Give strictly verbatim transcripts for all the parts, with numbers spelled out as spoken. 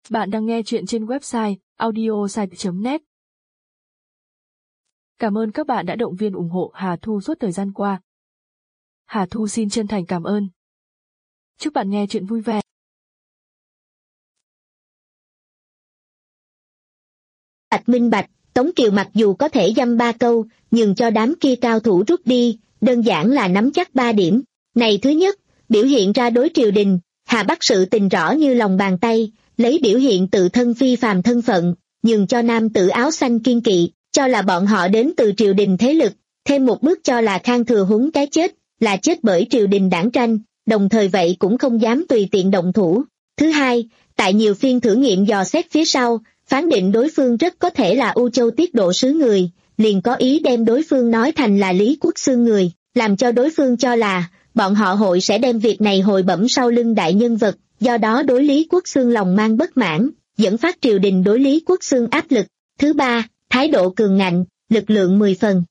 Bạn đang nghe chuyện trên website audiosite chấm net. Cảm ơn các bạn đã động viên ủng hộ Hà Thu suốt thời gian qua. Hà Thu xin chân thành cảm ơn. Chúc bạn nghe chuyện vui vẻ. Bạch minh bạch, Tống Kiều mặc dù có thể dăm ba câu, nhưng cho đám kia cao thủ rút đi, đơn giản là nắm chắc ba điểm. Này thứ nhất, biểu hiện ra đối triều đình, Hà Bắc sự tình rõ như lòng bàn tay, lấy biểu hiện tự thân phi phàm thân phận, nhường cho nam tử áo xanh kiên kỵ, cho là bọn họ đến từ triều đình thế lực, thêm một bước cho là Khang Thừa Huấn cái chết, là chết bởi triều đình đảng tranh, đồng thời vậy cũng không dám tùy tiện động thủ. Thứ hai, tại nhiều phiên thử nghiệm dò xét phía sau, phán định đối phương rất có thể là U Châu Tiết Độ sứ người, liền có ý đem đối phương nói thành là Lý Quốc Xương người, làm cho đối phương cho là bọn họ hội sẽ đem việc này hồi bẩm sau lưng đại nhân vật, do đó đối Lý Quốc Xương lòng mang bất mãn, dẫn phát triều đình đối Lý Quốc Xương áp lực. Thứ ba, thái độ cường ngạnh, lực lượng mười phần.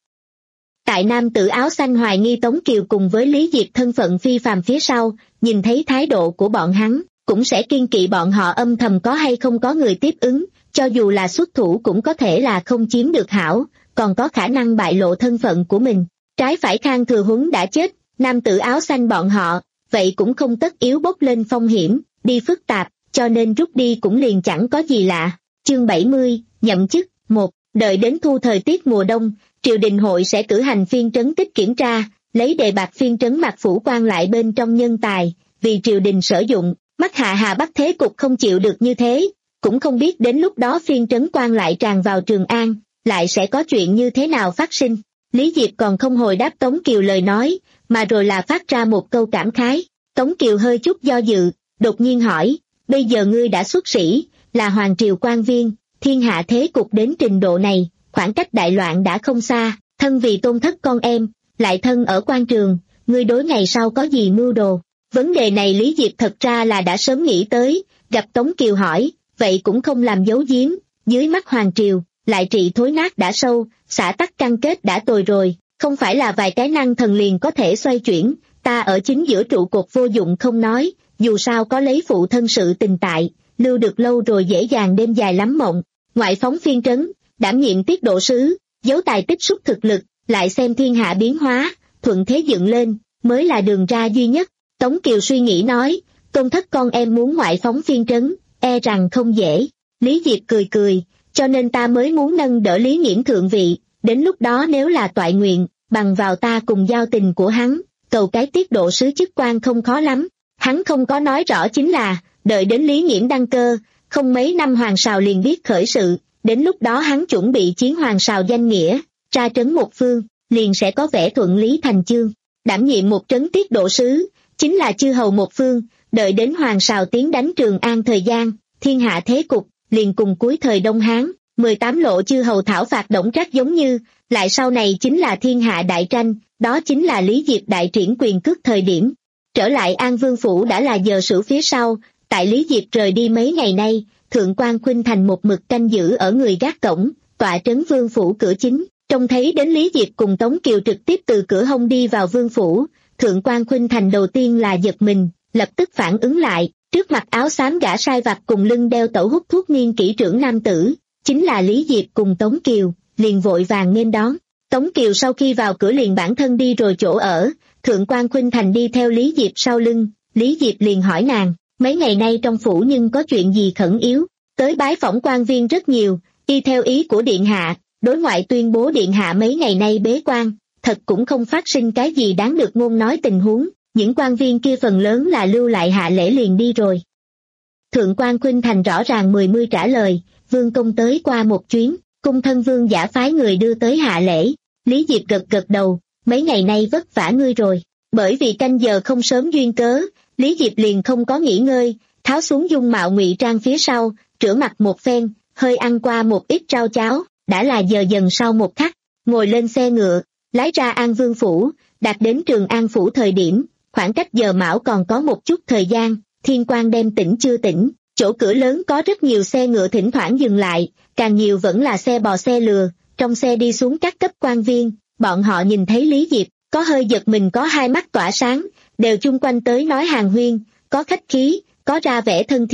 Tại nam tử áo xanh hoài nghi Tống Kiều cùng với Lý Diệp thân phận phi phàm phía sau, nhìn thấy thái độ của bọn hắn, cũng sẽ kiên kỵ bọn họ âm thầm có hay không có người tiếp ứng, cho dù là xuất thủ cũng có thể là không chiếm được hảo, còn có khả năng bại lộ thân phận của mình. Trái phải Khang Thừa Huấn đã chết, nam tử áo xanh bọn họ, vậy cũng không tất yếu bốc lên phong hiểm, đi phức tạp, cho nên rút đi cũng liền chẳng có gì lạ. Chương bảy mươi, nhậm chức. Một. Đợi đến thu thời tiết mùa đông, triều đình hội sẽ cử hành phiên trấn tích kiểm tra, lấy đề bạt phiên trấn Mạc Phủ quan lại bên trong nhân tài, vì triều đình sử dụng, mắt hạ Hà Bắc thế cục không chịu được như thế, cũng không biết đến lúc đó phiên trấn quan lại tràn vào Trường An, lại sẽ có chuyện như thế nào phát sinh. Lý Diệp còn không hồi đáp Tống Kiều lời nói, mà rồi là phát ra một câu cảm khái. Tống Kiều hơi chút do dự, đột nhiên hỏi, bây giờ ngươi đã xuất sĩ, là hoàng triều quan viên, thiên hạ thế cục đến trình độ này, khoảng cách đại loạn đã không xa, thân vì tôn thất con em, lại thân ở quan trường, ngươi đối ngày sau có gì mưu đồ? Vấn đề này Lý Diệp thật ra là đã sớm nghĩ tới, gặp Tống Kiều hỏi, vậy cũng không làm giấu giếm, dưới mắt hoàng triều, lại trị thối nát đã sâu, xã tắc căn kết đã tồi rồi, không phải là vài cái năng thần liền có thể xoay chuyển, ta ở chính giữa trụ cột vô dụng không nói, dù sao có lấy phụ thân sự tình tại, lưu được lâu rồi dễ dàng đêm dài lắm mộng. Ngoại phóng phiên trấn, đảm nhiệm tiết độ sứ, giấu tài tích xúc thực lực, lại xem thiên hạ biến hóa, thuận thế dựng lên, mới là đường ra duy nhất. Tống Kiều suy nghĩ nói, tôn thất con em muốn ngoại phóng phiên trấn, e rằng không dễ. Lý Diệp cười cười, cho nên ta mới muốn nâng đỡ Lý Nghiễm thượng vị, đến lúc đó nếu là toại nguyện, bằng vào ta cùng giao tình của hắn, cầu cái tiết độ sứ chức quan không khó lắm. Hắn không có nói rõ chính là, đợi đến Lý Nghiễm đăng cơ, không mấy năm hoàng sào liền biết khởi sự, đến lúc đó hắn chuẩn bị chiến hoàng sào danh nghĩa, ra trấn một phương, liền sẽ có vẻ thuận lý thành chương. Đảm nhiệm một trấn tiết độ sứ, chính là chư hầu một phương, đợi đến hoàng sào tiến đánh Trường An thời gian, thiên hạ thế cục, liền cùng cuối thời Đông Hán, mười tám lộ chư hầu thảo phạt Đổng Trác giống như, lại sau này chính là thiên hạ đại tranh, đó chính là Lý Diệp đại triển quyền cước thời điểm. Trở lại An Vương Phủ đã là giờ sửu phía sau, tại Lý Diệp rời đi mấy ngày nay, Thượng quan Khuynh Thành một mực canh giữ ở người gác cổng, tọa trấn Vương Phủ cửa chính, trông thấy đến Lý Diệp cùng Tống Kiều trực tiếp từ cửa hông đi vào Vương Phủ, Thượng quan Khuynh Thành đầu tiên là giật mình, lập tức phản ứng lại, trước mặt áo xám gã sai vặt cùng lưng đeo tẩu hút thuốc niên kỹ trưởng nam tử, chính là Lý Diệp cùng Tống Kiều, liền vội vàng nghênh đón. Tống Kiều sau khi vào cửa liền bản thân đi rồi chỗ ở, Thượng quan Khuynh Thành đi theo Lý Diệp sau lưng, Lý Diệp liền hỏi nàng, mấy ngày nay trong phủ nhưng có chuyện gì khẩn yếu, tới bái phỏng quan viên rất nhiều, y theo ý của điện hạ, đối ngoại tuyên bố điện hạ mấy ngày nay bế quan, thật cũng không phát sinh cái gì đáng được ngôn nói tình huống, những quan viên kia phần lớn là lưu lại hạ lễ liền đi rồi. Thượng quan Khuynh Thành rõ ràng mười mươi trả lời, vương công tới qua một chuyến, cung thân vương giả phái người đưa tới hạ lễ. Lý Diệp gật gật đầu, mấy ngày nay vất vả ngươi rồi, bởi vì canh giờ không sớm duyên cớ, Lý Diệp liền không có nghỉ ngơi, tháo xuống dung mạo ngụy trang phía sau, rửa mặt một phen, hơi ăn qua một ít rau cháo, đã là giờ dần sau một khắc, ngồi lên xe ngựa, lái ra An Vương Phủ, đạt đến Trường An Phủ thời điểm, khoảng cách giờ mão còn có một chút thời gian, thiên quan đem tỉnh chưa tỉnh, chỗ cửa lớn có rất nhiều xe ngựa thỉnh thoảng dừng lại, càng nhiều vẫn là xe bò xe lừa, trong xe đi xuống các cấp quan viên, bọn họ nhìn thấy Lý Diệp, có hơi giật mình có hai mắt tỏa sáng, đều chung quanh tới nói hàng huyên, có khách khí, có ra vẻ thân thiết,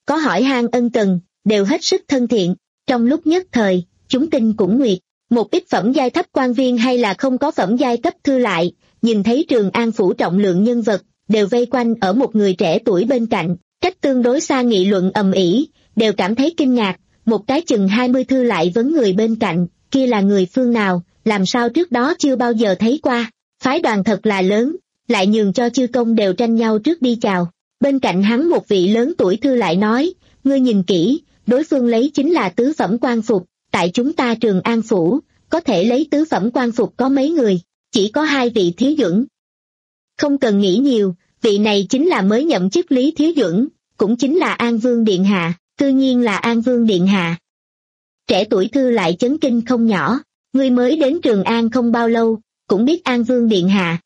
có hỏi han ân cần, đều hết sức thân thiện. Trong lúc nhất thời, chúng tinh cũng nguyệt, một ít phẩm giai thấp quan viên hay là không có phẩm giai cấp thư lại, nhìn thấy Trường An phủ trọng lượng nhân vật, đều vây quanh ở một người trẻ tuổi bên cạnh, cách tương đối xa nghị luận ầm ĩ, đều cảm thấy kinh ngạc. Một cái chừng hai mươi thư lại vấn người bên cạnh, kia là người phương nào, làm sao trước đó chưa bao giờ thấy qua, phái đoàn thật là lớn, lại nhường cho chư công đều tranh nhau trước đi chào. Bên cạnh hắn một vị lớn tuổi thư lại nói, ngươi nhìn kỹ, đối phương lấy chính là tứ phẩm quan phục, tại chúng ta Trường An phủ, có thể lấy tứ phẩm quan phục có mấy người, chỉ có hai vị thiếu dưỡng. Không cần nghĩ nhiều, vị này chính là mới nhậm chức Lý Thiếu Duẩn, cũng chính là An Vương Điện Hạ, tự nhiên là An Vương Điện Hạ. Trẻ tuổi thư lại chấn kinh không nhỏ, ngươi mới đến Trường An không bao lâu, cũng biết An Vương Điện Hạ.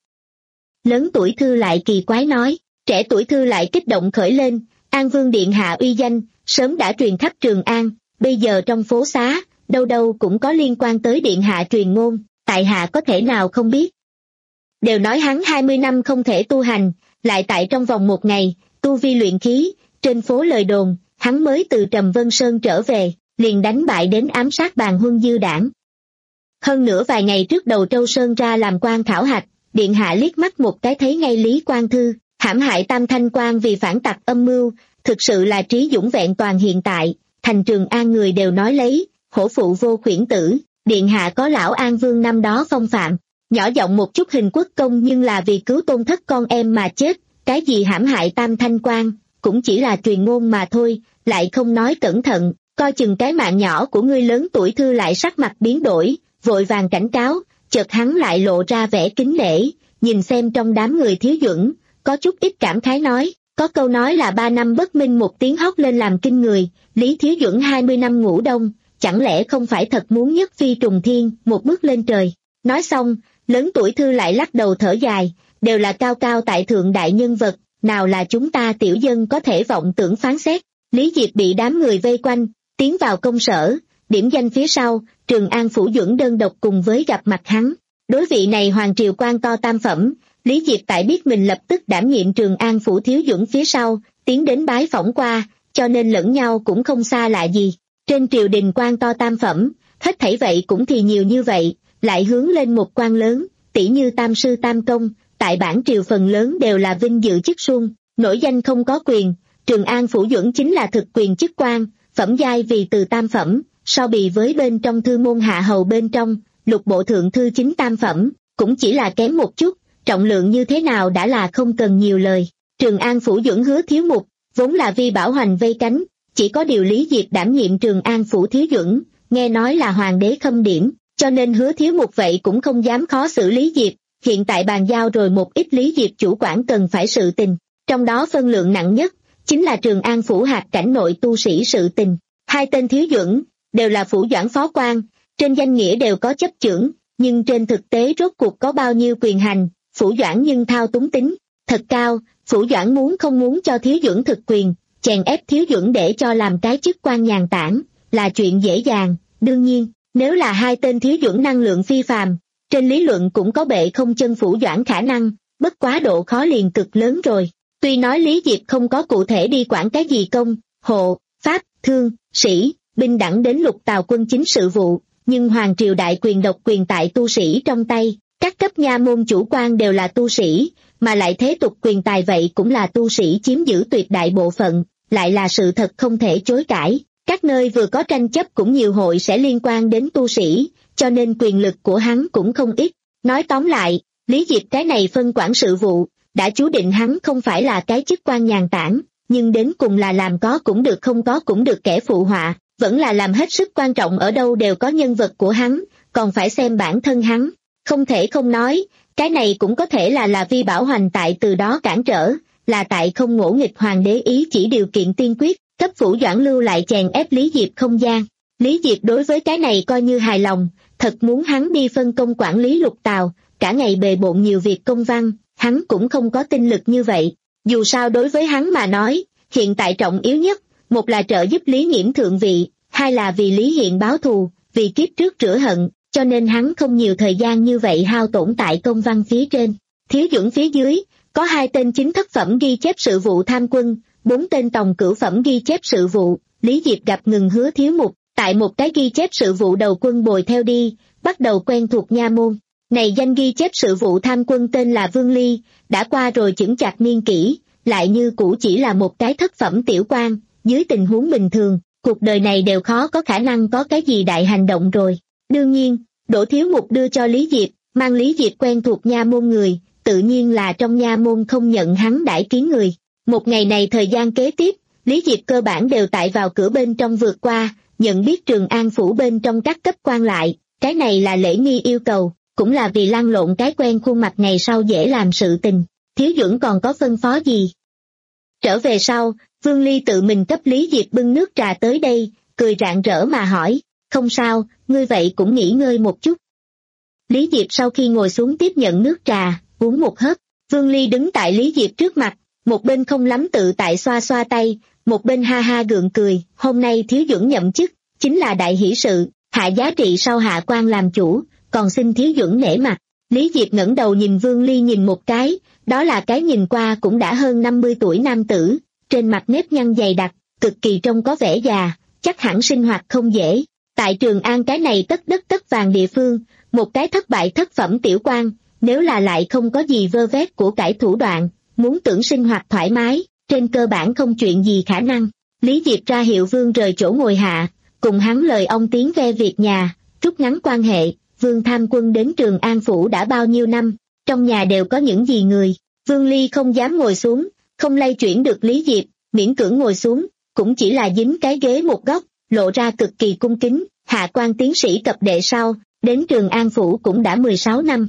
Lớn tuổi thư lại kỳ quái nói, trẻ tuổi thư lại kích động khởi lên, An Vương Điện Hạ uy danh, sớm đã truyền khắp Trường An, bây giờ trong phố xá, đâu đâu cũng có liên quan tới Điện Hạ truyền ngôn, tại hạ có thể nào không biết. Đều nói hắn hai mươi năm không thể tu hành, lại tại trong vòng một ngày, tu vi luyện khí, trên phố lời đồn, hắn mới từ Trầm Vân Sơn trở về, liền đánh bại đến ám sát Bàn Huân Dư đảng. Hơn nữa vài ngày trước đầu Trâu Sơn ra làm quan khảo hạch, Điện Hạ liếc mắt một cái thấy ngay Lý Quang Thư, hãm hại Tam Thanh Quan vì phản tặc âm mưu, thực sự là trí dũng vẹn toàn hiện tại, thành Trường An người đều nói lấy, hổ phụ vô khuyển tử, Điện Hạ có lão An Vương năm đó phong phạm. Nhỏ giọng một chút hình quốc công nhưng là vì cứu tôn thất con em mà chết, cái gì hãm hại Tam Thanh Quan, cũng chỉ là truyền ngôn mà thôi, lại không nói cẩn thận, coi chừng cái mạng nhỏ của ngươi. Lớn tuổi thư lại sắc mặt biến đổi, vội vàng cảnh cáo, chợt hắn lại lộ ra vẻ kính nể, nhìn xem trong đám người Thiếu Duẩn, có chút ít cảm khái nói, có câu nói là ba năm bất minh một tiếng hót lên làm kinh người, Lý Thiếu Duẩn hai mươi năm ngủ đông, chẳng lẽ không phải thật muốn nhất phi trùng thiên, một bước lên trời. Nói xong, lớn tuổi thư lại lắc đầu thở dài, đều là cao cao tại thượng đại nhân vật, nào là chúng ta tiểu dân có thể vọng tưởng phán xét. Lý Diệp bị đám người vây quanh, tiến vào công sở, điểm danh phía sau, Trường An phủ Duẩn đơn độc cùng với gặp mặt hắn. Đối vị này hoàng triều quan to tam phẩm, Lý Diệp tại biết mình lập tức đảm nhiệm Trường An phủ Thiếu Duẩn phía sau, tiến đến bái phỏng qua, cho nên lẫn nhau cũng không xa lạ gì. Trên triều đình quan to tam phẩm, hết thảy vậy cũng thì nhiều như vậy, lại hướng lên một quan lớn, tỷ như tam sư tam công, tại bản triều phần lớn đều là vinh dự chức xuân, nổi danh không có quyền. Trường An phủ Duẩn chính là thực quyền chức quan, phẩm giai vì từ tam phẩm, so bì với bên trong thư môn hạ hầu bên trong, lục bộ thượng thư chính tam phẩm, cũng chỉ là kém một chút, trọng lượng như thế nào đã là không cần nhiều lời. Trường An phủ Duẩn Hứa Thiếu Mục, vốn là Vi Bảo Hoành vây cánh, chỉ có điều Lý Diệp đảm nhiệm Trường An phủ Thiếu Duẩn, nghe nói là hoàng đế khâm điểm, cho nên Hứa Thiếu Mục vậy cũng không dám khó xử Lý Diệp, hiện tại bàn giao rồi một ít Lý Diệp chủ quản cần phải sự tình, trong đó phân lượng nặng nhất, chính là Trường An phủ hạt cảnh nội tu sĩ sự tình. Hai tên Thiếu Duẩn, đều là phủ doãn phó quan, trên danh nghĩa đều có chấp chưởng, nhưng trên thực tế rốt cuộc có bao nhiêu quyền hành, phủ doãn nhưng thao túng tính thật cao, phủ doãn muốn không muốn cho Thiếu Duẩn thực quyền, chèn ép Thiếu Duẩn để cho làm cái chức quan nhàn tản, là chuyện dễ dàng. Đương nhiên, nếu là hai tên Thiếu Duẩn năng lượng phi phàm, trên lý luận cũng có bệ không chân phủ doãn khả năng, bất quá độ khó liền cực lớn rồi. Tuy nói Lý Diệp không có cụ thể đi quản cái gì công, hộ, pháp, thương, sĩ, binh đẳng đến lục tào quân chính sự vụ, nhưng hoàng triều đại quyền độc quyền tại tu sĩ trong tay, các cấp nha môn chủ quan đều là tu sĩ, mà lại thế tục quyền tài vậy cũng là tu sĩ chiếm giữ tuyệt đại bộ phận, lại là sự thật không thể chối cãi. Các nơi vừa có tranh chấp cũng nhiều hội sẽ liên quan đến tu sĩ, cho nên quyền lực của hắn cũng không ít. Nói tóm lại, Lý Diệp cái này phân quản sự vụ, đã chú định hắn không phải là cái chức quan nhàn tản, nhưng đến cùng là làm có cũng được không có cũng được kẻ phụ họa, vẫn là làm hết sức quan trọng, ở đâu đều có nhân vật của hắn, còn phải xem bản thân hắn. Không thể không nói, cái này cũng có thể là là Vi Bảo Hoành tại từ đó cản trở, là tại không ngỗ nghịch hoàng đế ý chỉ điều kiện tiên quyết, cấp phủ doãn lưu lại chèn ép Lý Diệp không gian. Lý Diệp đối với cái này coi như hài lòng, thật muốn hắn đi phân công quản lý lục tào, cả ngày bề bộn nhiều việc công văn, hắn cũng không có tinh lực như vậy. Dù sao đối với hắn mà nói, hiện tại trọng yếu nhất, một là trợ giúp Lý Nghiễm thượng vị, hai là vì Lý Hiện báo thù, vì kiếp trước rửa hận, cho nên hắn không nhiều thời gian như vậy hao tổn tại công văn phía trên. Thiếu Duẩn phía dưới, có hai tên chính thất phẩm ghi chép sự vụ tham quân, bốn tên tòng cửu phẩm ghi chép sự vụ, Lý Diệp gặp ngừng Hứa Thiếu Mục, tại một cái ghi chép sự vụ đầu quân bồi theo đi, bắt đầu quen thuộc nha môn. Này danh ghi chép sự vụ tham quân tên là Vương Ly, đã qua rồi chững chạc niên kỷ, lại như cũ chỉ là một cái thất phẩm tiểu quan, dưới tình huống bình thường, cuộc đời này đều khó có khả năng có cái gì đại hành động rồi. Đương nhiên, Đỗ Thiếu Mục đưa cho Lý Diệp, mang Lý Diệp quen thuộc nha môn người, tự nhiên là trong nha môn không nhận hắn đãi kiến người. Một ngày này thời gian kế tiếp, Lý Diệp cơ bản đều tại vào cửa bên trong vượt qua, nhận biết Trường An phủ bên trong các cấp quan lại, cái này là lễ nghi yêu cầu, cũng là vì lăn lộn cái quen khuôn mặt ngày sau dễ làm sự tình. Thiếu Duẩn còn có phân phó gì? Trở về sau, Vương Ly tự mình cấp Lý Diệp bưng nước trà tới đây, cười rạng rỡ mà hỏi, không sao, ngươi vậy cũng nghỉ ngơi một chút. Lý Diệp sau khi ngồi xuống tiếp nhận nước trà, uống một hớp, Vương Ly đứng tại Lý Diệp trước mặt, một bên không lắm tự tại xoa xoa tay, một bên ha ha gượng cười, hôm nay Thiếu Duẩn nhậm chức, chính là đại hỷ sự, hạ giá trị sau hạ quan làm chủ, còn xin Thiếu Duẩn nể mặt. Lý Diệp ngẩng đầu nhìn Vương Ly nhìn một cái, đó là cái nhìn qua cũng đã hơn năm mươi tuổi nam tử, trên mặt nếp nhăn dày đặc, cực kỳ trông có vẻ già, chắc hẳn sinh hoạt không dễ. Tại Trường An cái này tất đất tất vàng địa phương, một cái thất bại thất phẩm tiểu quan, nếu là lại không có gì vơ vét của cải thủ đoạn, muốn tưởng sinh hoạt thoải mái, trên cơ bản không chuyện gì khả năng. Lý Diệp ra hiệu Vương rời chỗ ngồi hạ, cùng hắn lời ông tiếng ve việc nhà, rút ngắn quan hệ. Vương tham quân đến Trường An phủ đã bao nhiêu năm, trong nhà đều có những gì người. Vương Ly không dám ngồi xuống, không lay chuyển được Lý Diệp, miễn cưỡng ngồi xuống, cũng chỉ là dính cái ghế một góc, lộ ra cực kỳ cung kính. Hạ quan tiến sĩ cập đệ sau, đến Trường An phủ cũng đã mười sáu năm.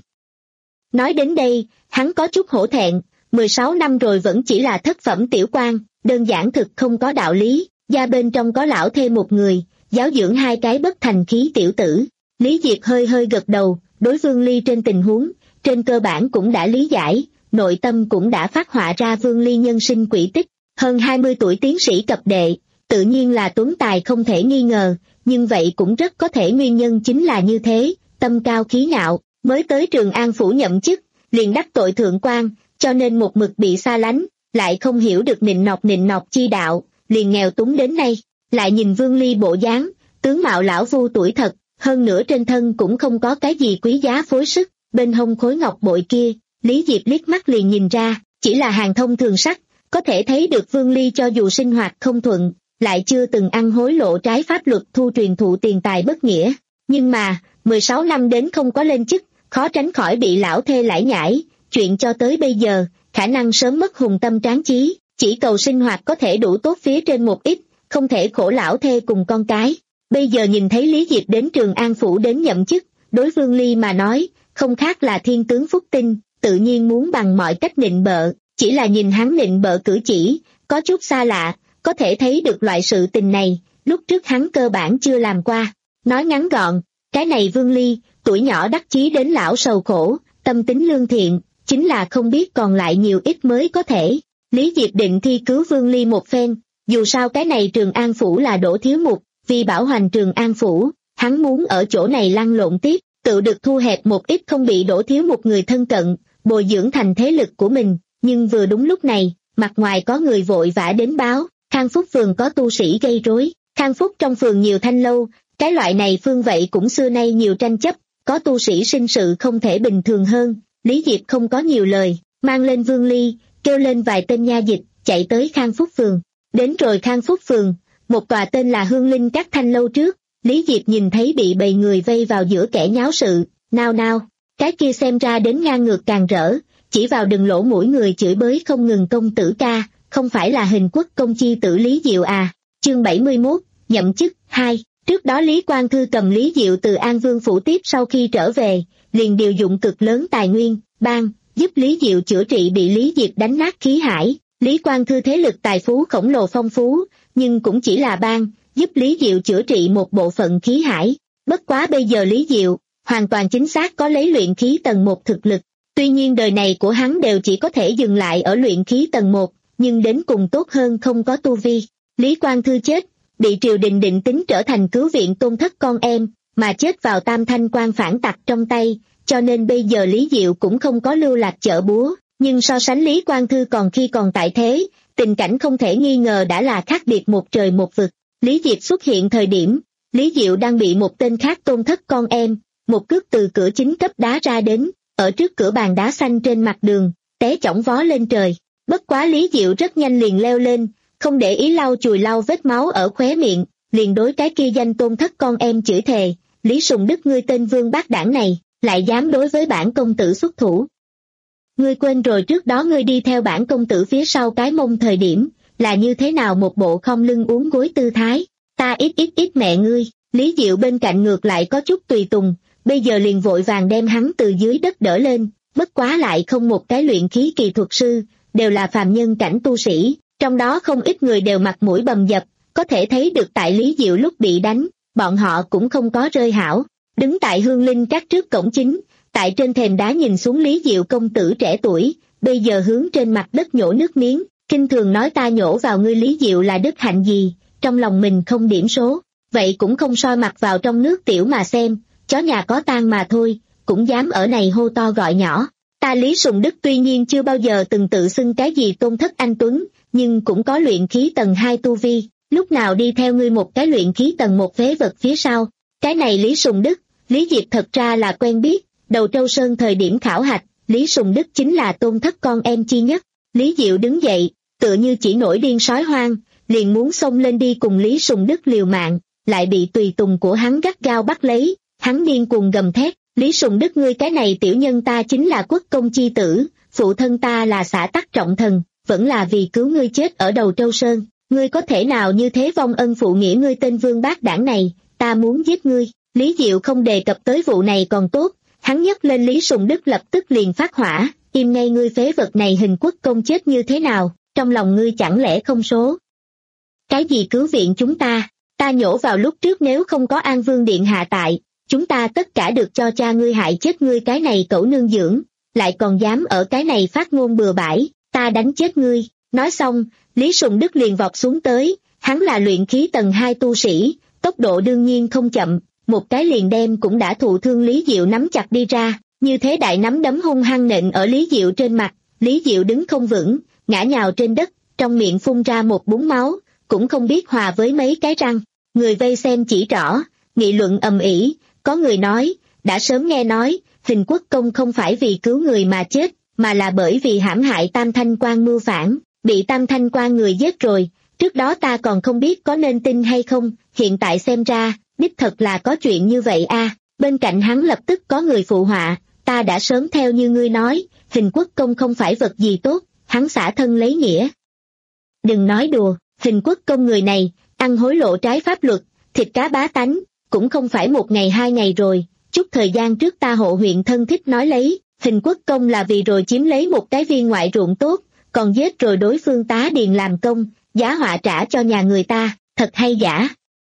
Nói đến đây, hắn có chút hổ thẹn, mười sáu năm rồi vẫn chỉ là thất phẩm tiểu quan, đơn giản thực không có đạo lý, gia bên trong có lão thê một người, giáo dưỡng hai cái bất thành khí tiểu tử. Lý Diệp hơi hơi gật đầu, đối Vương Ly trên tình huống, trên cơ bản cũng đã lý giải, nội tâm cũng đã phát họa ra Vương Ly nhân sinh quỹ tích, hơn hai mươi tuổi tiến sĩ cập đệ, tự nhiên là tuấn tài không thể nghi ngờ, nhưng vậy cũng rất có thể nguyên nhân chính là như thế, tâm cao khí ngạo, mới tới Trường An phủ nhậm chức, liền đắc tội thượng quan, cho nên một mực bị xa lánh, lại không hiểu được nịnh nọt nịnh nọt chi đạo, liền nghèo túng đến nay. Lại nhìn Vương Ly bộ dáng, tướng mạo lão phu tuổi thật, hơn nữa trên thân cũng không có cái gì quý giá phối sức, bên hông khối ngọc bội kia, Lý Diệp liếc mắt liền nhìn ra, chỉ là hàng thông thường sắc, có thể thấy được Vương Ly cho dù sinh hoạt không thuận, lại chưa từng ăn hối lộ trái pháp luật thu truyền thụ tiền tài bất nghĩa. Nhưng mà, mười sáu năm đến không có lên chức, khó tránh khỏi bị lão thê lải nhải, chuyện cho tới bây giờ, khả năng sớm mất hùng tâm tráng chí, chỉ cầu sinh hoạt có thể đủ tốt phía trên một ít, không thể khổ lão thê cùng con cái. Bây giờ nhìn thấy Lý Diệp đến Trường An phủ đến nhậm chức, đối Vương Ly mà nói, không khác là thiên tướng phúc tinh, tự nhiên muốn bằng mọi cách nịnh bợ, chỉ là nhìn hắn nịnh bợ cử chỉ, có chút xa lạ, có thể thấy được loại sự tình này, lúc trước hắn cơ bản chưa làm qua. Nói ngắn gọn, cái này Vương Ly, tuổi nhỏ đắc chí đến lão sầu khổ, tâm tính lương thiện, chính là không biết còn lại nhiều ít mới có thể. Lý Diệp định thi cứu Vương Ly một phen, dù sao cái này Trường An phủ là Đỗ Thiếu Mục, vì bảo hoành Trường An phủ, hắn muốn ở chỗ này lăn lộn tiếp, tự được thu hẹp một ít không bị Đỗ Thiếu Mục người thân cận, bồi dưỡng thành thế lực của mình. Nhưng vừa đúng lúc này, mặt ngoài có người vội vã đến báo, Khang Phúc phường có tu sĩ gây rối. Khang Phúc trong phường nhiều thanh lâu, cái loại này phương vậy cũng xưa nay nhiều tranh chấp, có tu sĩ sinh sự không thể bình thường hơn. Lý Diệp không có nhiều lời, mang lên Vương Ly, kêu lên vài tên nha dịch, chạy tới Khang Phúc phường. Đến rồi Khang Phúc phường, một tòa tên là Hương Linh các thanh lâu trước, Lý Diệp nhìn thấy bị bầy người vây vào giữa kẻ nháo sự, nao nao, cái kia xem ra đến ngang ngược càng rỡ, chỉ vào đừng lỗ mũi người chửi bới không ngừng công tử ca, không phải là hình quốc công chi tử Lý Diệu à. Chương bảy mươi mốt, nhậm chức, hai. Trước đó Lý Quang Thư cầm Lý Diệu từ An Vương phủ tiếp sau khi trở về, liền điều dụng cực lớn tài nguyên, ban, giúp Lý Diệu chữa trị bị Lý Diệp đánh nát khí hải. Lý Quang Thư thế lực tài phú khổng lồ phong phú, nhưng cũng chỉ là ban, giúp Lý Diệu chữa trị một bộ phận khí hải. Bất quá bây giờ Lý Diệu, hoàn toàn chính xác có lấy luyện khí tầng một thực lực. Tuy nhiên đời này của hắn đều chỉ có thể dừng lại ở luyện khí tầng một, nhưng đến cùng tốt hơn không có tu vi. Lý Quang Thư chết, bị triều đình định tính trở thành cứu viện tôn thất con em, mà chết vào tam thanh quan phản tặc trong tay, cho nên bây giờ Lý Diệu cũng không có lưu lạc chợ búa. Nhưng so sánh Lý Quang Thư còn khi còn tại thế, tình cảnh không thể nghi ngờ đã là khác biệt một trời một vực. Lý Diệp xuất hiện thời điểm, Lý Diệu đang bị một tên khác tôn thất con em, một cước từ cửa chính cấp đá ra đến, ở trước cửa bàn đá xanh trên mặt đường, té chỏng vó lên trời. Bất quá Lý Diệu rất nhanh liền leo lên, không để ý lau chùi lau vết máu ở khóe miệng, liền đối cái kia danh tôn thất con em chửi thề, Lý Sùng Đức ngươi tên vương bát đảng này, lại dám đối với bản công tử xuất thủ. Ngươi quên rồi trước đó ngươi đi theo bản công tử phía sau cái mông thời điểm, là như thế nào một bộ không lưng uốn gối tư thái, ta ít ít ít mẹ ngươi. Lý Diệu bên cạnh ngược lại có chút tùy tùng, bây giờ liền vội vàng đem hắn từ dưới đất đỡ lên, bất quá lại không một cái luyện khí kỳ thuật sư, đều là phàm nhân cảnh tu sĩ, trong đó không ít người đều mặt mũi bầm dập, có thể thấy được tại Lý Diệu lúc bị đánh, bọn họ cũng không có rơi hảo. Đứng tại Hương Linh Các trước cổng chính, tại trên thềm đá nhìn xuống Lý Diệu công tử trẻ tuổi, bây giờ hướng trên mặt đất nhổ nước miếng, kinh thường nói ta nhổ vào ngươi Lý Diệu là đức hạnh gì, trong lòng mình không điểm số, vậy cũng không soi mặt vào trong nước tiểu mà xem, chó nhà có tang mà thôi, cũng dám ở này hô to gọi nhỏ. Ta Lý Sùng Đức tuy nhiên chưa bao giờ từng tự xưng cái gì tôn thất anh tuấn, nhưng cũng có luyện khí tầng hai tu vi, lúc nào đi theo ngươi một cái luyện khí tầng một phế vật phía sau. Cái này Lý Sùng Đức, Lý Diệp thật ra là quen biết, đầu Trâu Sơn thời điểm khảo hạch, Lý Sùng Đức chính là tôn thất con em chi nhất. Lý Diệu đứng dậy, tựa như chỉ nổi điên sói hoang, liền muốn xông lên đi cùng Lý Sùng Đức liều mạng, lại bị tùy tùng của hắn gắt gao bắt lấy, hắn điên cuồng gầm thét, Lý Sùng Đức ngươi cái này tiểu nhân ta chính là quốc công chi tử, phụ thân ta là xã tắc trọng thần, vẫn là vì cứu ngươi chết ở đầu Trâu Sơn, ngươi có thể nào như thế vong ân phụ nghĩa ngươi tên vương bát đảng này, ta muốn giết ngươi. Lý Diệu không đề cập tới vụ này còn tốt, hắn nhấc lên Lý Sùng Đức lập tức liền phát hỏa, im ngay ngươi phế vật này hình quốc công chết như thế nào, trong lòng ngươi chẳng lẽ không số. Cái gì cứu viện chúng ta, ta nhổ vào lúc trước nếu không có An Vương Điện hạ tại, chúng ta tất cả được cho cha ngươi hại chết ngươi cái này cẩu nương dưỡng, lại còn dám ở cái này phát ngôn bừa bãi, ta đánh chết ngươi. Nói xong, Lý Sùng Đức liền vọt xuống tới, hắn là luyện khí tầng hai tu sĩ, tốc độ đương nhiên không chậm, một cái liền đem cũng đã thụ thương Lý Diệu nắm chặt đi ra, như thế đại nắm đấm hung hăng nện ở Lý Diệu trên mặt, Lý Diệu đứng không vững, ngã nhào trên đất, trong miệng phun ra một búng máu, cũng không biết hòa với mấy cái răng. Người vây xem chỉ rõ, nghị luận ầm ĩ, có người nói, đã sớm nghe nói, hình quốc công không phải vì cứu người mà chết, mà là bởi vì hãm hại Tam Thanh Quan mưu phản, bị Tam Thanh Quan người giết rồi, trước đó ta còn không biết có nên tin hay không, hiện tại xem ra, đích thật là có chuyện như vậy a. Bên cạnh hắn lập tức có người phụ họa, ta đã sớm theo như ngươi nói, hình quốc công không phải vật gì tốt, hắn xả thân lấy nghĩa. Đừng nói đùa, hình quốc công người này, ăn hối lộ trái pháp luật, thịt cá bá tánh, cũng không phải một ngày hai ngày rồi, chút thời gian trước ta hộ huyện thân thích nói lấy, hình quốc công là vì rồi chiếm lấy một cái viên ngoại ruộng tốt, còn giết rồi đối phương tá điền làm công, giá họa trả cho nhà người ta, thật hay giả.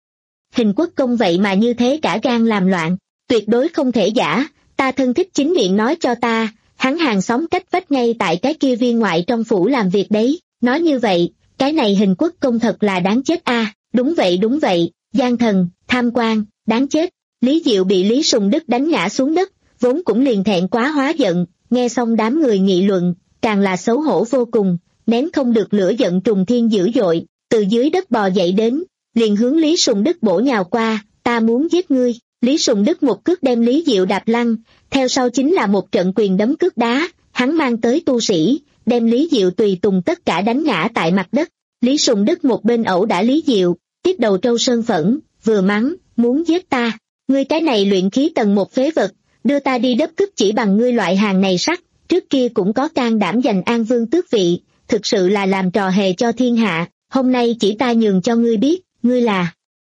Hình quốc công vậy mà như thế cả gan làm loạn, tuyệt đối không thể giả, ta thân thích chính miệng nói cho ta, hắn hàng xóm cách vách ngay tại cái kia viên ngoại trong phủ làm việc đấy, nói như vậy, cái này hình quốc công thật là đáng chết a. À, đúng vậy đúng vậy, gian thần, tham quan, đáng chết. Lý Diệu bị Lý Sùng Đức đánh ngã xuống đất, vốn cũng liền thẹn quá hóa giận, nghe xong đám người nghị luận, càng là xấu hổ vô cùng, nén không được lửa giận trùng thiên dữ dội, từ dưới đất bò dậy đến, liền hướng Lý Sùng Đức bổ nhào qua, ta muốn giết ngươi. Lý Sùng Đức một cước đem Lý Diệu đạp lăn, theo sau chính là một trận quyền đấm cước đá, hắn mang tới tu sĩ, đem Lý Diệu tùy tùng tất cả đánh ngã tại mặt đất. Lý Sùng Đức một bên ẩu đả Lý Diệu, tiếp đầu Trâu Sơn phẫn, vừa mắng, muốn giết ta, ngươi cái này luyện khí tầng một phế vật, đưa ta đi đất cức chỉ bằng ngươi loại hàng này sắc, trước kia cũng có can đảm giành An Vương tước vị, thực sự là làm trò hề cho thiên hạ, hôm nay chỉ ta nhường cho ngươi biết, ngươi là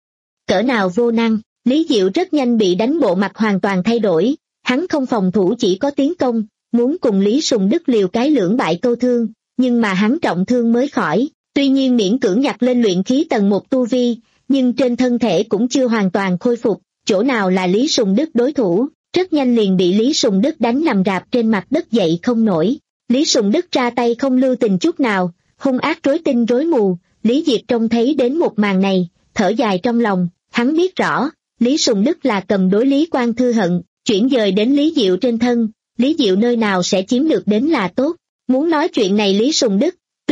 cỡ nào vô năng. Lý Diệu rất nhanh bị đánh bộ mặt hoàn toàn thay đổi, hắn không phòng thủ chỉ có tiến công, muốn cùng Lý Sùng Đức liều cái lưỡng bại câu thương, nhưng mà hắn trọng thương mới khỏi, tuy nhiên miễn cưỡng nhặt lên luyện khí tầng một tu vi, nhưng trên thân thể cũng chưa hoàn toàn khôi phục, chỗ nào là Lý Sùng Đức đối thủ, rất nhanh liền bị Lý Sùng Đức đánh nằm rạp trên mặt đất dậy không nổi. Lý Sùng Đức ra tay không lưu tình chút nào, hung ác rối tinh rối mù, Lý Diệp trông thấy đến một màn này, thở dài trong lòng, hắn biết rõ, Lý Sùng Đức là cầm đối Lý Quan Thư hận, chuyển dời đến Lý Diệu trên thân, Lý Diệu nơi nào sẽ chiếm được đến là tốt. Muốn nói chuyện này Lý Sùng Đức, tuy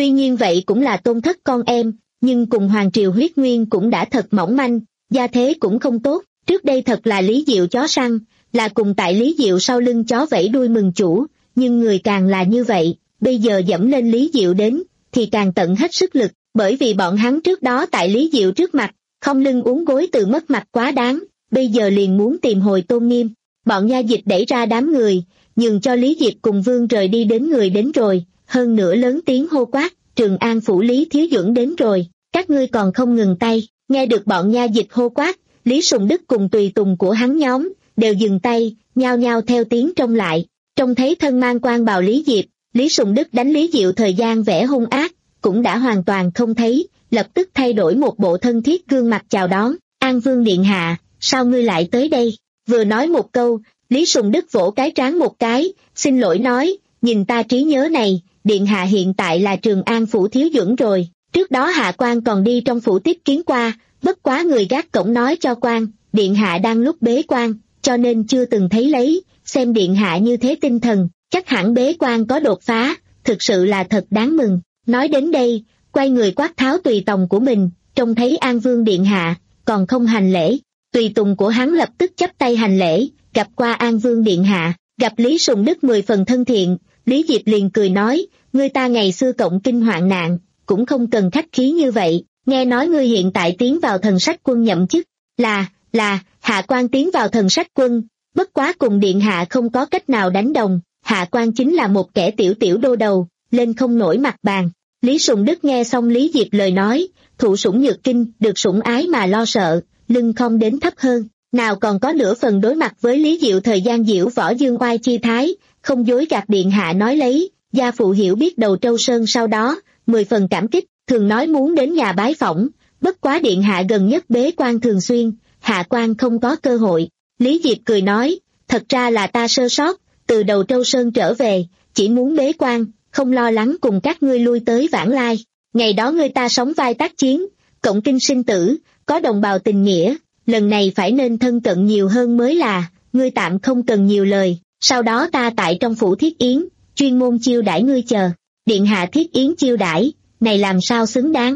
tuy nhiên vậy cũng là tôn thất con em, nhưng cùng hoàng triều huyết nguyên cũng đã thật mỏng manh, gia thế cũng không tốt, trước đây thật là Lý Diệu chó săn, là cùng tại Lý Diệu sau lưng chó vẫy đuôi mừng chủ, nhưng người càng là như vậy, bây giờ dẫm lên Lý Diệu đến, thì càng tận hết sức lực, bởi vì bọn hắn trước đó tại Lý Diệu trước mặt, không lưng uốn gối tự mất mặt quá đáng, bây giờ liền muốn tìm hồi tôn nghiêm. Bọn nha dịch đẩy ra đám người, nhường cho Lý Diệp cùng Vương rời đi đến người đến rồi, hơn nữa lớn tiếng hô quát, Trường An phủ Lý Thiếu Duẩn đến rồi, các ngươi còn không ngừng tay. Nghe được bọn nha dịch hô quát, Lý Sùng Đức cùng tùy tùng của hắn nhóm, đều dừng tay, nhao nhao theo tiếng trông lại, trông thấy thân mang quan bào Lý Diệp, Lý Sùng Đức đánh Lý Diệu thời gian vẻ hung ác, cũng đã hoàn toàn không thấy, lập tức thay đổi một bộ thân thiết gương mặt chào đón, An Vương điện hạ, sao ngươi lại tới đây? Vừa nói một câu, Lý Sùng Đức vỗ cái trán một cái, xin lỗi nói, nhìn ta trí nhớ này, điện hạ hiện tại là Trường An phủ Thiếu Duẩn rồi, trước đó hạ quan còn đi trong phủ tiếp kiến qua, bất quá người gác cổng nói cho quan, điện hạ đang lúc bế quan, cho nên chưa từng thấy lấy, xem điện hạ như thế tinh thần, chắc hẳn bế quan có đột phá, thực sự là thật đáng mừng. Nói đến đây, quay người quát tháo tùy tòng của mình, trông thấy An Vương điện hạ, còn không hành lễ, tùy tùng của hắn lập tức chắp tay hành lễ, gặp qua An Vương điện hạ, gặp Lý Sùng Đức mười phần thân thiện, Lý Diệp liền cười nói, ngươi ta ngày xưa cộng kinh hoạn nạn, cũng không cần khách khí như vậy, nghe nói ngươi hiện tại tiến vào thần sách quân nhậm chức, là, là, hạ quan tiến vào thần sách quân, bất quá cùng điện hạ không có cách nào đánh đồng, hạ quan chính là một kẻ tiểu tiểu đô đầu, lên không nổi mặt bàn. Lý Sùng Đức nghe xong Lý Diệp lời nói, thụ sủng nhược kinh, được sủng ái mà lo sợ, lưng không đến thấp hơn, nào còn có nửa phần đối mặt với Lý Diệu thời gian diễu võ dương oai chi thái, không dối gạt điện hạ nói lấy, gia phụ hiểu biết đầu Trâu Sơn sau đó, mười phần cảm kích, thường nói muốn đến nhà bái phỏng, bất quá điện hạ gần nhất bế quan thường xuyên, hạ quan không có cơ hội. Lý Diệp cười nói, thật ra là ta sơ sót, từ đầu Trâu Sơn trở về, chỉ muốn bế quan, không lo lắng cùng các ngươi lui tới vãng lai. Ngày đó ngươi ta sống vai tác chiến, cộng kinh sinh tử, có đồng bào tình nghĩa, lần này phải nên thân cận nhiều hơn mới là, ngươi tạm không cần nhiều lời, sau đó ta tại trong phủ thiết yến, chuyên môn chiêu đãi ngươi chờ. Điện hạ thiết yến chiêu đãi, này làm sao xứng đáng.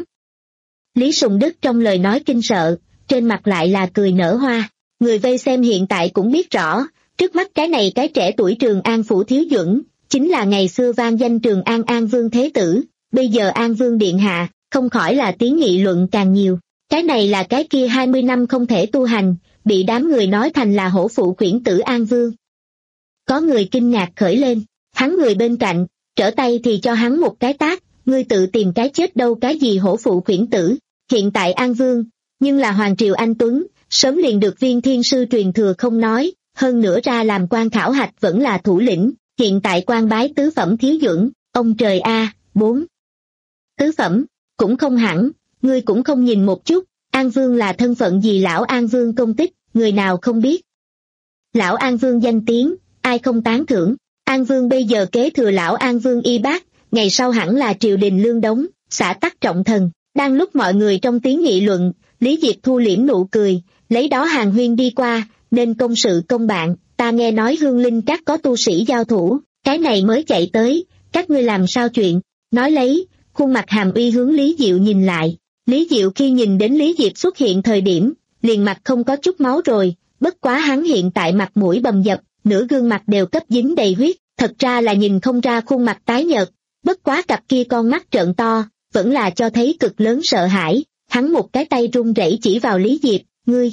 Lý Sùng Đức trong lời nói kinh sợ, trên mặt lại là cười nở hoa, người vây xem hiện tại cũng biết rõ, trước mắt cái này cái trẻ tuổi Trường An phủ Thiếu Duẩn, chính là ngày xưa vang danh Trường An An Vương Thế Tử, bây giờ An Vương điện hạ, không khỏi là tiếng nghị luận càng nhiều. Cái này là cái kia hai mươi năm không thể tu hành, bị đám người nói thành là hổ phụ khuyển tử An Vương. Có người kinh ngạc khởi lên, hắn người bên cạnh, trở tay thì cho hắn một cái tát, ngươi tự tìm cái chết đâu cái gì hổ phụ khuyển tử, hiện tại An Vương, nhưng là Hoàng Triều Anh Tuấn, sớm liền được viên thiên sư truyền thừa không nói, hơn nữa ra làm quan khảo hạch vẫn là thủ lĩnh, hiện tại quan bái tứ phẩm Thiếu Duẩn, ông trời a, bốn. Tứ phẩm, cũng không hẳn, ngươi cũng không nhìn một chút, An Vương là thân phận gì lão An Vương công tích, người nào không biết. Lão An Vương danh tiếng, ai không tán thưởng, An Vương bây giờ kế thừa lão An Vương y bác, ngày sau hẳn là triều đình lương đống, xã tắc trọng thần. Đang lúc mọi người trong tiếng nghị luận, Lý Diệp thu liễm nụ cười, lấy đó hàng huyên đi qua, nên công sự công bạn, ta nghe nói Hương Linh các có tu sĩ giao thủ, cái này mới chạy tới, các ngươi làm sao chuyện, nói lấy, khuôn mặt hàm uy hướng Lý Diệu nhìn lại. Lý Diệu khi nhìn đến Lý Diệp xuất hiện thời điểm, liền mặt không có chút máu rồi, bất quá hắn hiện tại mặt mũi bầm dập, nửa gương mặt đều cấp dính đầy huyết, thật ra là nhìn không ra khuôn mặt tái nhợt, bất quá cặp kia con mắt trợn to, vẫn là cho thấy cực lớn sợ hãi, hắn một cái tay run rẩy chỉ vào Lý Diệp, ngươi.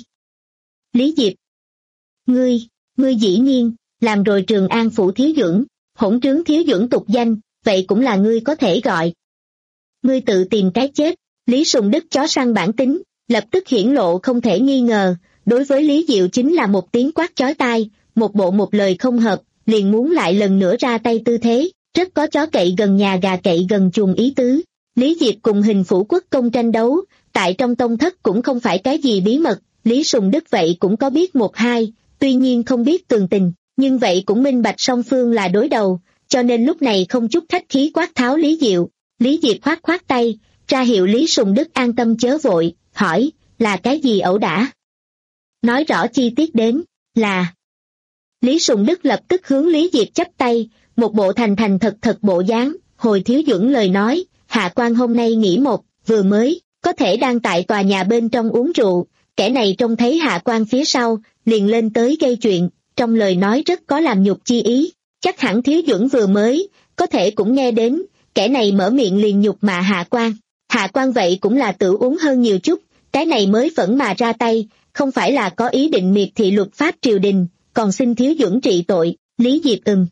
Lý Diệp. Ngươi, ngươi dĩ nhiên, làm rồi Trường An phủ Thiếu Duẩn, hỗn trướng Thiếu Duẩn tục danh, vậy cũng là ngươi có thể gọi. Ngươi tự tìm cái chết, Lý Sùng Đức chó săn bản tính, lập tức hiển lộ không thể nghi ngờ, đối với Lý Diệu chính là một tiếng quát chói tai, một bộ một lời không hợp, liền muốn lại lần nữa ra tay tư thế, rất có chó cậy gần nhà gà cậy gần chuồng ý tứ. Lý Diệp cùng Hình Phủ Quốc công tranh đấu, tại trong tông thất cũng không phải cái gì bí mật, Lý Sùng Đức vậy cũng có biết một hai, tuy nhiên không biết tường tình, nhưng vậy cũng minh bạch song phương là đối đầu, cho nên lúc này không chút khách khí quát tháo Lý Diệu. Lý Diệp khoát khoát tay, ra hiệu Lý Sùng Đức an tâm chớ vội, hỏi, là cái gì ẩu đả? Nói rõ chi tiết đến, là... Lý Sùng Đức lập tức hướng Lý Diệp chắp tay, một bộ thành thành thật thật bộ dáng, hồi Thiếu Duẩn lời nói, Hạ Quan hôm nay nghỉ một, vừa mới, có thể đang tại tòa nhà bên trong uống rượu, kẻ này trông thấy Hạ Quan phía sau, liền lên tới gây chuyện, trong lời nói rất có làm nhục chi ý, chắc hẳn Thiếu Duẩn vừa mới, có thể cũng nghe đến, kẻ này mở miệng liền nhục mạ Hạ Quan. Hạ Quan vậy cũng là tự uống hơn nhiều chút, cái này mới phẫn mà ra tay, không phải là có ý định miệt thị luật pháp triều đình, còn xin Thiếu Duẩn trị tội. Lý Diệp ừm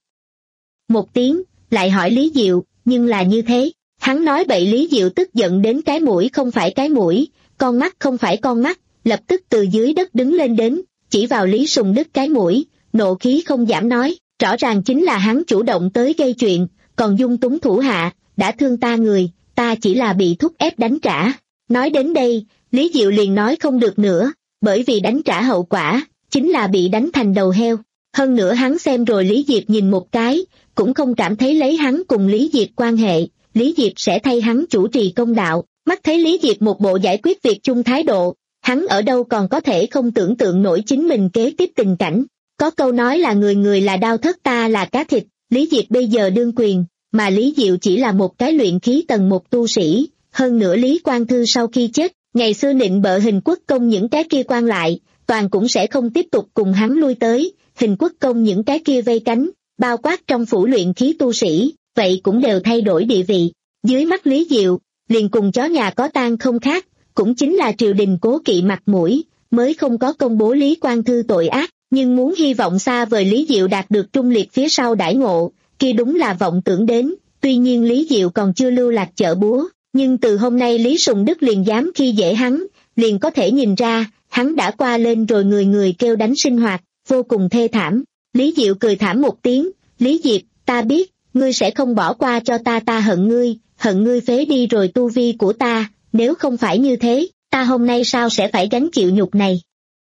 một tiếng, lại hỏi Lý Diệu, nhưng là như thế, hắn nói bậy. Lý Diệu tức giận đến cái mũi không phải cái mũi, con mắt không phải con mắt, lập tức từ dưới đất đứng lên đến, chỉ vào Lý Sùng Đức cái mũi, nộ khí không giảm nói, rõ ràng chính là hắn chủ động tới gây chuyện, còn dung túng thủ hạ, đã thương ta người, ta chỉ là bị thúc ép đánh trả. Nói đến đây, Lý Diệu liền nói không được nữa, bởi vì đánh trả hậu quả, chính là bị đánh thành đầu heo. Hơn nữa hắn xem rồi Lý Diệp nhìn một cái, cũng không cảm thấy lấy hắn cùng Lý Diệp quan hệ, Lý Diệp sẽ thay hắn chủ trì công đạo, mắt thấy Lý Diệp một bộ giải quyết việc chung thái độ, hắn ở đâu còn có thể không tưởng tượng nổi chính mình kế tiếp tình cảnh. Có câu nói là người người là đao thất, ta là cá thịt, Lý Diệp bây giờ đương quyền, mà Lý Diệu chỉ là một cái luyện khí tầng một tu sĩ, hơn nữa Lý Quang Thư sau khi chết, ngày xưa nịnh bợ Hình Quốc Công những cái kia quan lại, toàn cũng sẽ không tiếp tục cùng hắn lui tới, Hình Quốc Công những cái kia vây cánh, bao quát trong phủ luyện khí tu sĩ, vậy cũng đều thay đổi địa vị. Dưới mắt Lý Diệu, liền cùng chó nhà có tang không khác, cũng chính là triều đình cố kỵ mặt mũi, mới không có công bố Lý Quang Thư tội ác, nhưng muốn hy vọng xa vời Lý Diệu đạt được trung liệt phía sau đãi ngộ, kia đúng là vọng tưởng đến. Tuy nhiên Lý Diệu còn chưa lưu lạc chợ búa, nhưng từ hôm nay Lý Sùng Đức liền dám khi dễ hắn, liền có thể nhìn ra, hắn đã qua lên rồi người người kêu đánh sinh hoạt, vô cùng thê thảm. Lý Diệu cười thảm một tiếng, Lý Diệp, ta biết, ngươi sẽ không bỏ qua cho ta, ta hận ngươi, hận ngươi phế đi rồi tu vi của ta, nếu không phải như thế, ta hôm nay sao sẽ phải gánh chịu nhục này.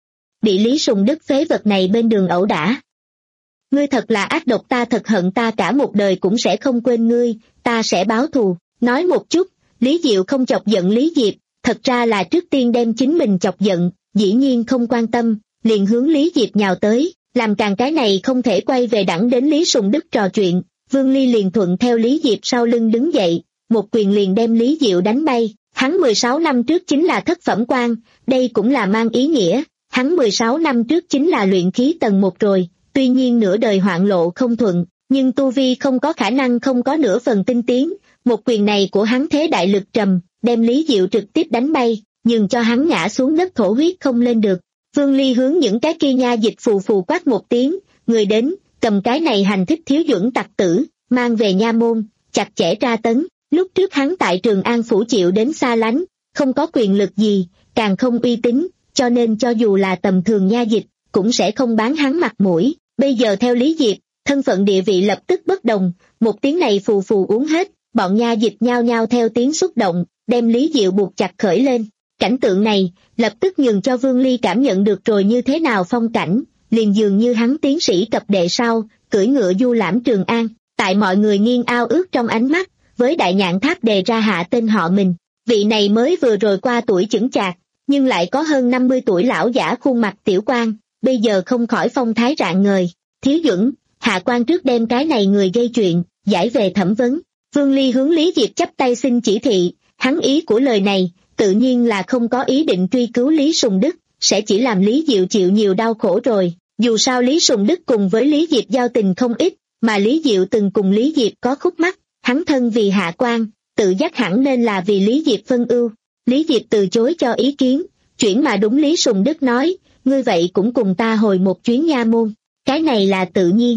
Bị Lý Sùng Đức phế vật này bên đường ẩu đả. Ngươi thật là ác độc, ta thật hận, ta cả một đời cũng sẽ không quên ngươi, ta sẽ báo thù. Nói một chút, Lý Diệu không chọc giận Lý Diệp, thật ra là trước tiên đem chính mình chọc giận, dĩ nhiên không quan tâm, liền hướng Lý Diệp nhào tới, làm càng cái này không thể quay về đẳng đến Lý Sùng Đức trò chuyện. Vương Ly liền thuận theo Lý Diệp sau lưng đứng dậy, một quyền liền đem Lý Diệu đánh bay. Hắn mười sáu năm trước chính là thất phẩm quan, đây cũng là mang ý nghĩa, hắn mười sáu năm trước chính là luyện khí tầng một rồi, tuy nhiên nửa đời hoạn lộ không thuận, nhưng tu vi không có khả năng không có nửa phần tinh tiến, một quyền này của hắn thế đại lực trầm, đem Lý Diệu trực tiếp đánh bay, nhường cho hắn ngã xuống đất thổ huyết không lên được. Vương Ly hướng những cái kia nha dịch phù phù quát một tiếng, người đến, cầm cái này hành thích Thiếu Duẩn tặc tử, mang về nha môn, chặt chẽ tra tấn. Lúc trước hắn tại Trường An phủ chịu đến xa lánh, không có quyền lực gì, càng không uy tín, cho nên cho dù là tầm thường nha dịch, cũng sẽ không bán hắn mặt mũi. Bây giờ theo Lý Diệp, thân phận địa vị lập tức bất đồng, một tiếng này phù phù uống hết, bọn nha dịch nhao nhao theo tiếng xúc động, đem Lý Diệu buộc chặt khởi lên. Cảnh tượng này, lập tức nhường cho Vương Ly cảm nhận được rồi như thế nào phong cảnh, liền dường như hắn tiến sĩ cập đệ sau, cưỡi ngựa du lãm Trường An, tại mọi người nghiêng ao ước trong ánh mắt, với đại nhạn tháp đề ra hạ tên họ mình. Vị này mới vừa rồi qua tuổi chững chạc, nhưng lại có hơn năm mươi tuổi lão giả khuôn mặt tiểu quan, bây giờ không khỏi phong thái rạng ngời. Thiếu Duẩn, hạ quan trước đem cái này người gây chuyện, giải về thẩm vấn. Vương Ly hướng Lý Diệp chắp tay xin chỉ thị, hắn ý của lời này, tự nhiên là không có ý định truy cứu Lý Sùng Đức, sẽ chỉ làm Lý Diệu chịu nhiều đau khổ rồi. Dù sao Lý Sùng Đức cùng với Lý Diệp giao tình không ít, mà Lý Diệu từng cùng Lý Diệp có khúc mắc, hắn thân vì hạ quan, tự giác hẳn nên là vì Lý Diệp phân ưu. Lý Diệp từ chối cho ý kiến, chuyển mà đúng Lý Sùng Đức nói, ngươi vậy cũng cùng ta hồi một chuyến nha môn, cái này là tự nhiên.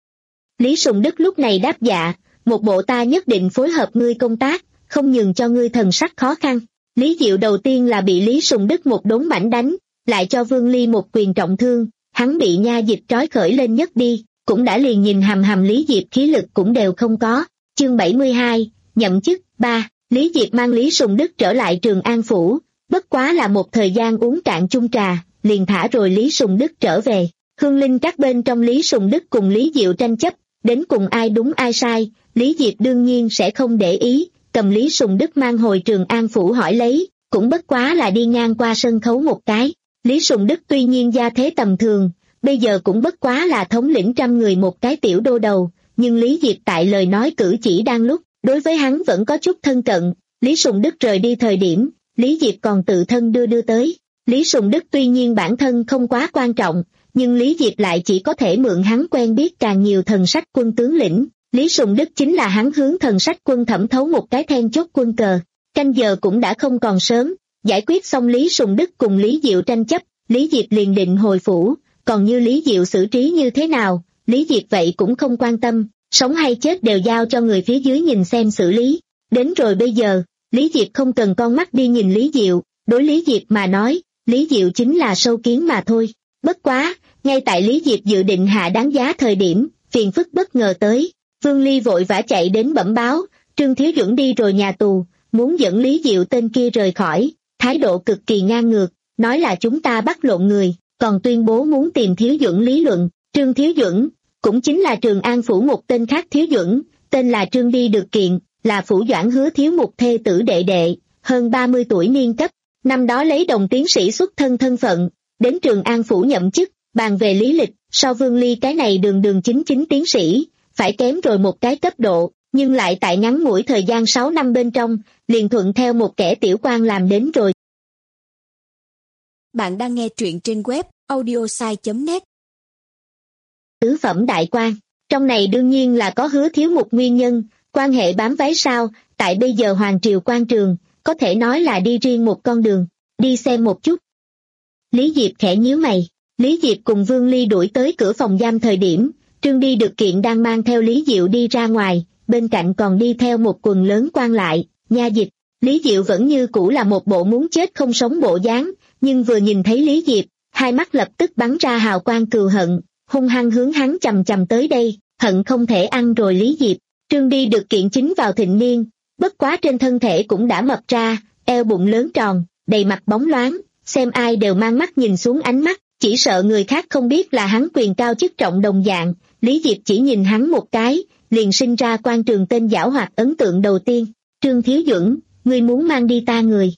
Lý Sùng Đức lúc này đáp dạ, một bộ ta nhất định phối hợp ngươi công tác, không nhường cho ngươi thần sắc khó khăn. Lý Diệu đầu tiên là bị Lý Sùng Đức một đốn mảnh đánh, lại cho Vương Ly một quyền trọng thương, hắn bị nha dịch trói khởi lên nhấc đi, cũng đã liền nhìn hầm hầm Lý Diệp khí lực cũng đều không có. Chương bảy mươi hai, nhậm chức. Ba. Lý Diệp mang Lý Sùng Đức trở lại Trường An phủ, bất quá là một thời gian uống cạn chung trà, liền thả rồi Lý Sùng Đức trở về. Hương Linh các bên trong Lý Sùng Đức cùng Lý Diệu tranh chấp, đến cùng ai đúng ai sai, Lý Diệp đương nhiên sẽ không để ý, cầm Lý Sùng Đức mang hồi Trường An phủ hỏi lấy, cũng bất quá là đi ngang qua sân khấu một cái. Lý Sùng Đức tuy nhiên gia thế tầm thường, bây giờ cũng bất quá là thống lĩnh trăm người một cái tiểu đô đầu, nhưng Lý Diệp tại lời nói cử chỉ đang lúc, đối với hắn vẫn có chút thân cận. Lý Sùng Đức rời đi thời điểm, Lý Diệp còn tự thân đưa đưa tới. Lý Sùng Đức tuy nhiên bản thân không quá quan trọng, nhưng Lý Diệp lại chỉ có thể mượn hắn quen biết càng nhiều thần sách quân tướng lĩnh. Lý Sùng Đức chính là hắn hướng thần sách quân thẩm thấu một cái then chốt quân cờ. Canh giờ cũng đã không còn sớm, giải quyết xong Lý Sùng Đức cùng Lý Diệu tranh chấp, Lý Diệp liền định hồi phủ, còn như Lý Diệu xử trí như thế nào, Lý Diệp vậy cũng không quan tâm, sống hay chết đều giao cho người phía dưới nhìn xem xử lý. Đến rồi bây giờ, Lý Diệp không cần con mắt đi nhìn Lý Diệu, đối Lý Diệp mà nói, Lý Diệu chính là sâu kiến mà thôi. Bất quá, ngay tại Lý Diệp dự định hạ đáng giá thời điểm, phiền phức bất ngờ tới. Vương Ly vội vã chạy đến bẩm báo, Trương Thiếu Duẩn đi rồi nhà tù, muốn dẫn Lý Diệu tên kia rời khỏi, thái độ cực kỳ ngang ngược, nói là chúng ta bắt lộn người, còn tuyên bố muốn tìm Thiếu Duẩn lý luận. Trương Thiếu Duẩn, cũng chính là Trường An Phủ một tên khác Thiếu Duẩn, tên là Trương Đi Được Kiện, là Phủ Doãn Hứa Thiếu Mục thê tử đệ đệ, hơn ba mươi tuổi niên cấp, năm đó lấy đồng tiến sĩ xuất thân thân phận, đến Trường An Phủ nhậm chức. Bàn về lý lịch, so Vương Ly cái này đường đường chính chính tiến sĩ, phải kém rồi một cái cấp độ, nhưng lại tại ngắn ngủi thời gian sáu năm bên trong, liền thuận theo một kẻ tiểu quan làm đến rồi. Bạn đang nghe truyện trên web audiosai chấm net. Tứ phẩm đại quan, trong này đương nhiên là có Hứa Thiếu Mục nguyên nhân, quan hệ bám váy sao, tại bây giờ Hoàng Triều quan trường, có thể nói là đi riêng một con đường, đi xem một chút. Lý Diệp khẽ nhíu mày. Lý Diệp cùng Vương Ly đuổi tới cửa phòng giam thời điểm, Trương Đi Được Kiện đang mang theo Lý Diệu đi ra ngoài, bên cạnh còn đi theo một quần lớn quan lại, nha dịch. Lý Diệu vẫn như cũ là một bộ muốn chết không sống bộ dáng, nhưng vừa nhìn thấy Lý Diệp, hai mắt lập tức bắn ra hào quang cừu hận, hung hăng hướng hắn chầm chầm tới đây, hận không thể ăn rồi Lý Diệp. Trương Đi Được Kiện chính vào thịnh niên, bất quá trên thân thể cũng đã mập ra, eo bụng lớn tròn, đầy mặt bóng loáng, xem ai đều mang mắt nhìn xuống ánh mắt. Chỉ sợ người khác không biết là hắn quyền cao chức trọng đồng dạng, Lý Diệp chỉ nhìn hắn một cái, liền sinh ra quan trường tên giảo hoạt ấn tượng đầu tiên. Trương Thiếu Duẩn, ngươi muốn mang đi ta người.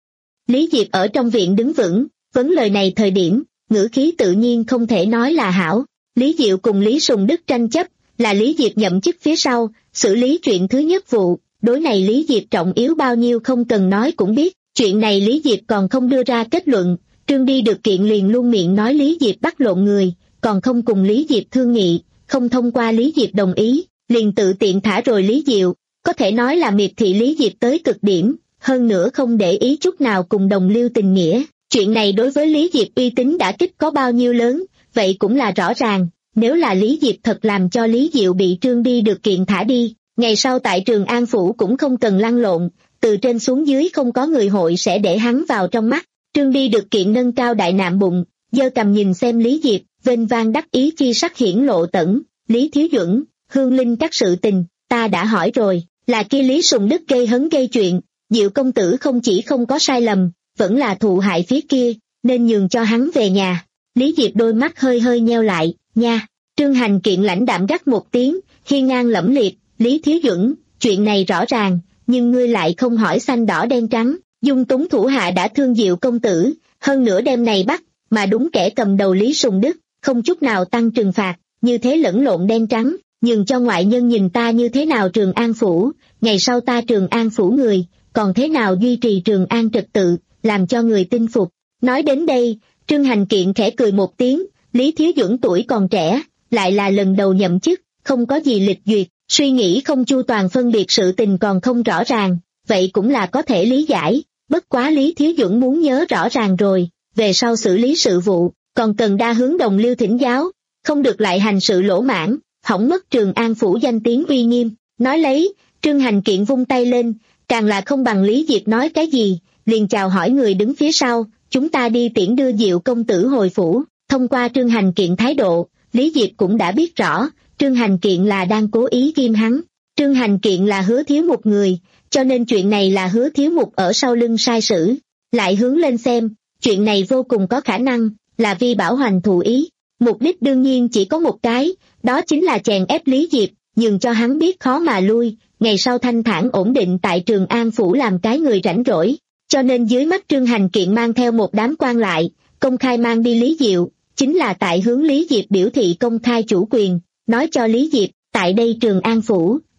Lý Diệp ở trong viện đứng vững, vấn lời này thời điểm, ngữ khí tự nhiên không thể nói là hảo. Lý Diệu cùng Lý Sùng Đức tranh chấp, là Lý Diệp nhậm chức phía sau, xử lý chuyện thứ nhất vụ, đối này Lý Diệp trọng yếu bao nhiêu không cần nói cũng biết, chuyện này Lý Diệp còn không đưa ra kết luận. Trương Đi Được Kiện liền luôn miệng nói Lý Diệp bắt lộn người, còn không cùng Lý Diệp thương nghị, không thông qua Lý Diệp đồng ý, liền tự tiện thả rồi Lý Diệu, có thể nói là miệt thị Lý Diệp tới cực điểm, hơn nữa không để ý chút nào cùng đồng liêu tình nghĩa. Chuyện này đối với Lý Diệp uy tín đã kích có bao nhiêu lớn, vậy cũng là rõ ràng, nếu là Lý Diệp thật làm cho Lý Diệu bị Trương Đi Được Kiện thả đi, ngày sau tại Trường An Phủ cũng không cần lăn lộn, từ trên xuống dưới không có người hội sẽ để hắn vào trong mắt. Trương Đi Được Kiện nâng cao đại nạm bụng, giơ cầm nhìn xem Lý Diệp, vênh vang đắc ý chi sắc hiển lộ tẩn. Lý Thiếu Duẩn, Hương Linh các sự tình, ta đã hỏi rồi, là kia Lý Sùng Đức gây hấn gây chuyện, Diệu công tử không chỉ không có sai lầm, vẫn là thụ hại phía kia, nên nhường cho hắn về nhà. Lý Diệp đôi mắt hơi hơi nheo lại, nha. Trương Hành Kiện lãnh đạm gắt một tiếng, hiên ngang lẫm liệt, Lý Thiếu Duẩn, chuyện này rõ ràng, nhưng ngươi lại không hỏi xanh đỏ đen trắng. Dung túng thủ hạ đã thương Diệu công tử, hơn nữa đêm này bắt, mà đúng kẻ cầm đầu Lý Sùng Đức, không chút nào tăng trừng phạt, như thế lẫn lộn đen trắng, nhường cho ngoại nhân nhìn ta như thế nào Trường An Phủ, ngày sau ta Trường An Phủ người, còn thế nào duy trì Trường An trật tự, làm cho người tin phục. Nói đến đây, Trương Hành Kiện khẽ cười một tiếng, Lý Thiếu Duẩn tuổi còn trẻ, lại là lần đầu nhậm chức, không có gì lịch duyệt, suy nghĩ không chu toàn phân biệt sự tình còn không rõ ràng, vậy cũng là có thể lý giải. Bất quá Lý Thiếu Duẩn muốn nhớ rõ ràng rồi, về sau xử lý sự vụ, còn cần đa hướng đồng liêu thỉnh giáo, không được lại hành sự lỗ mãn, hỏng mất Trường An Phủ danh tiếng uy nghiêm. Nói lấy, Trương Hành Kiện vung tay lên, càng là không bằng Lý Diệp nói cái gì, liền chào hỏi người đứng phía sau, chúng ta đi tiễn đưa Diệu công tử hồi phủ. Thông qua Trương Hành Kiện thái độ, Lý Diệp cũng đã biết rõ, Trương Hành Kiện là đang cố ý ghim hắn. Trương Hành Kiện là Hứa Thiếu Mục người, cho nên chuyện này là Hứa Thiếu Mục ở sau lưng sai sử. Lại hướng lên xem, chuyện này vô cùng có khả năng là Vi Bảo Hoành thụ ý. Mục đích đương nhiên chỉ có một cái, đó chính là chèn ép Lý Diệp, nhường cho hắn biết khó mà lui, ngày sau thanh thản ổn định tại Trường An Phủ làm cái người rảnh rỗi. Cho nên dưới mắt Trương Hành Kiện mang theo một đám quan lại, công khai mang đi Lý Diệu, chính là tại hướng Lý Diệp biểu thị công khai chủ quyền, nói cho Lý Diệp, tại đây Trường An Phủ,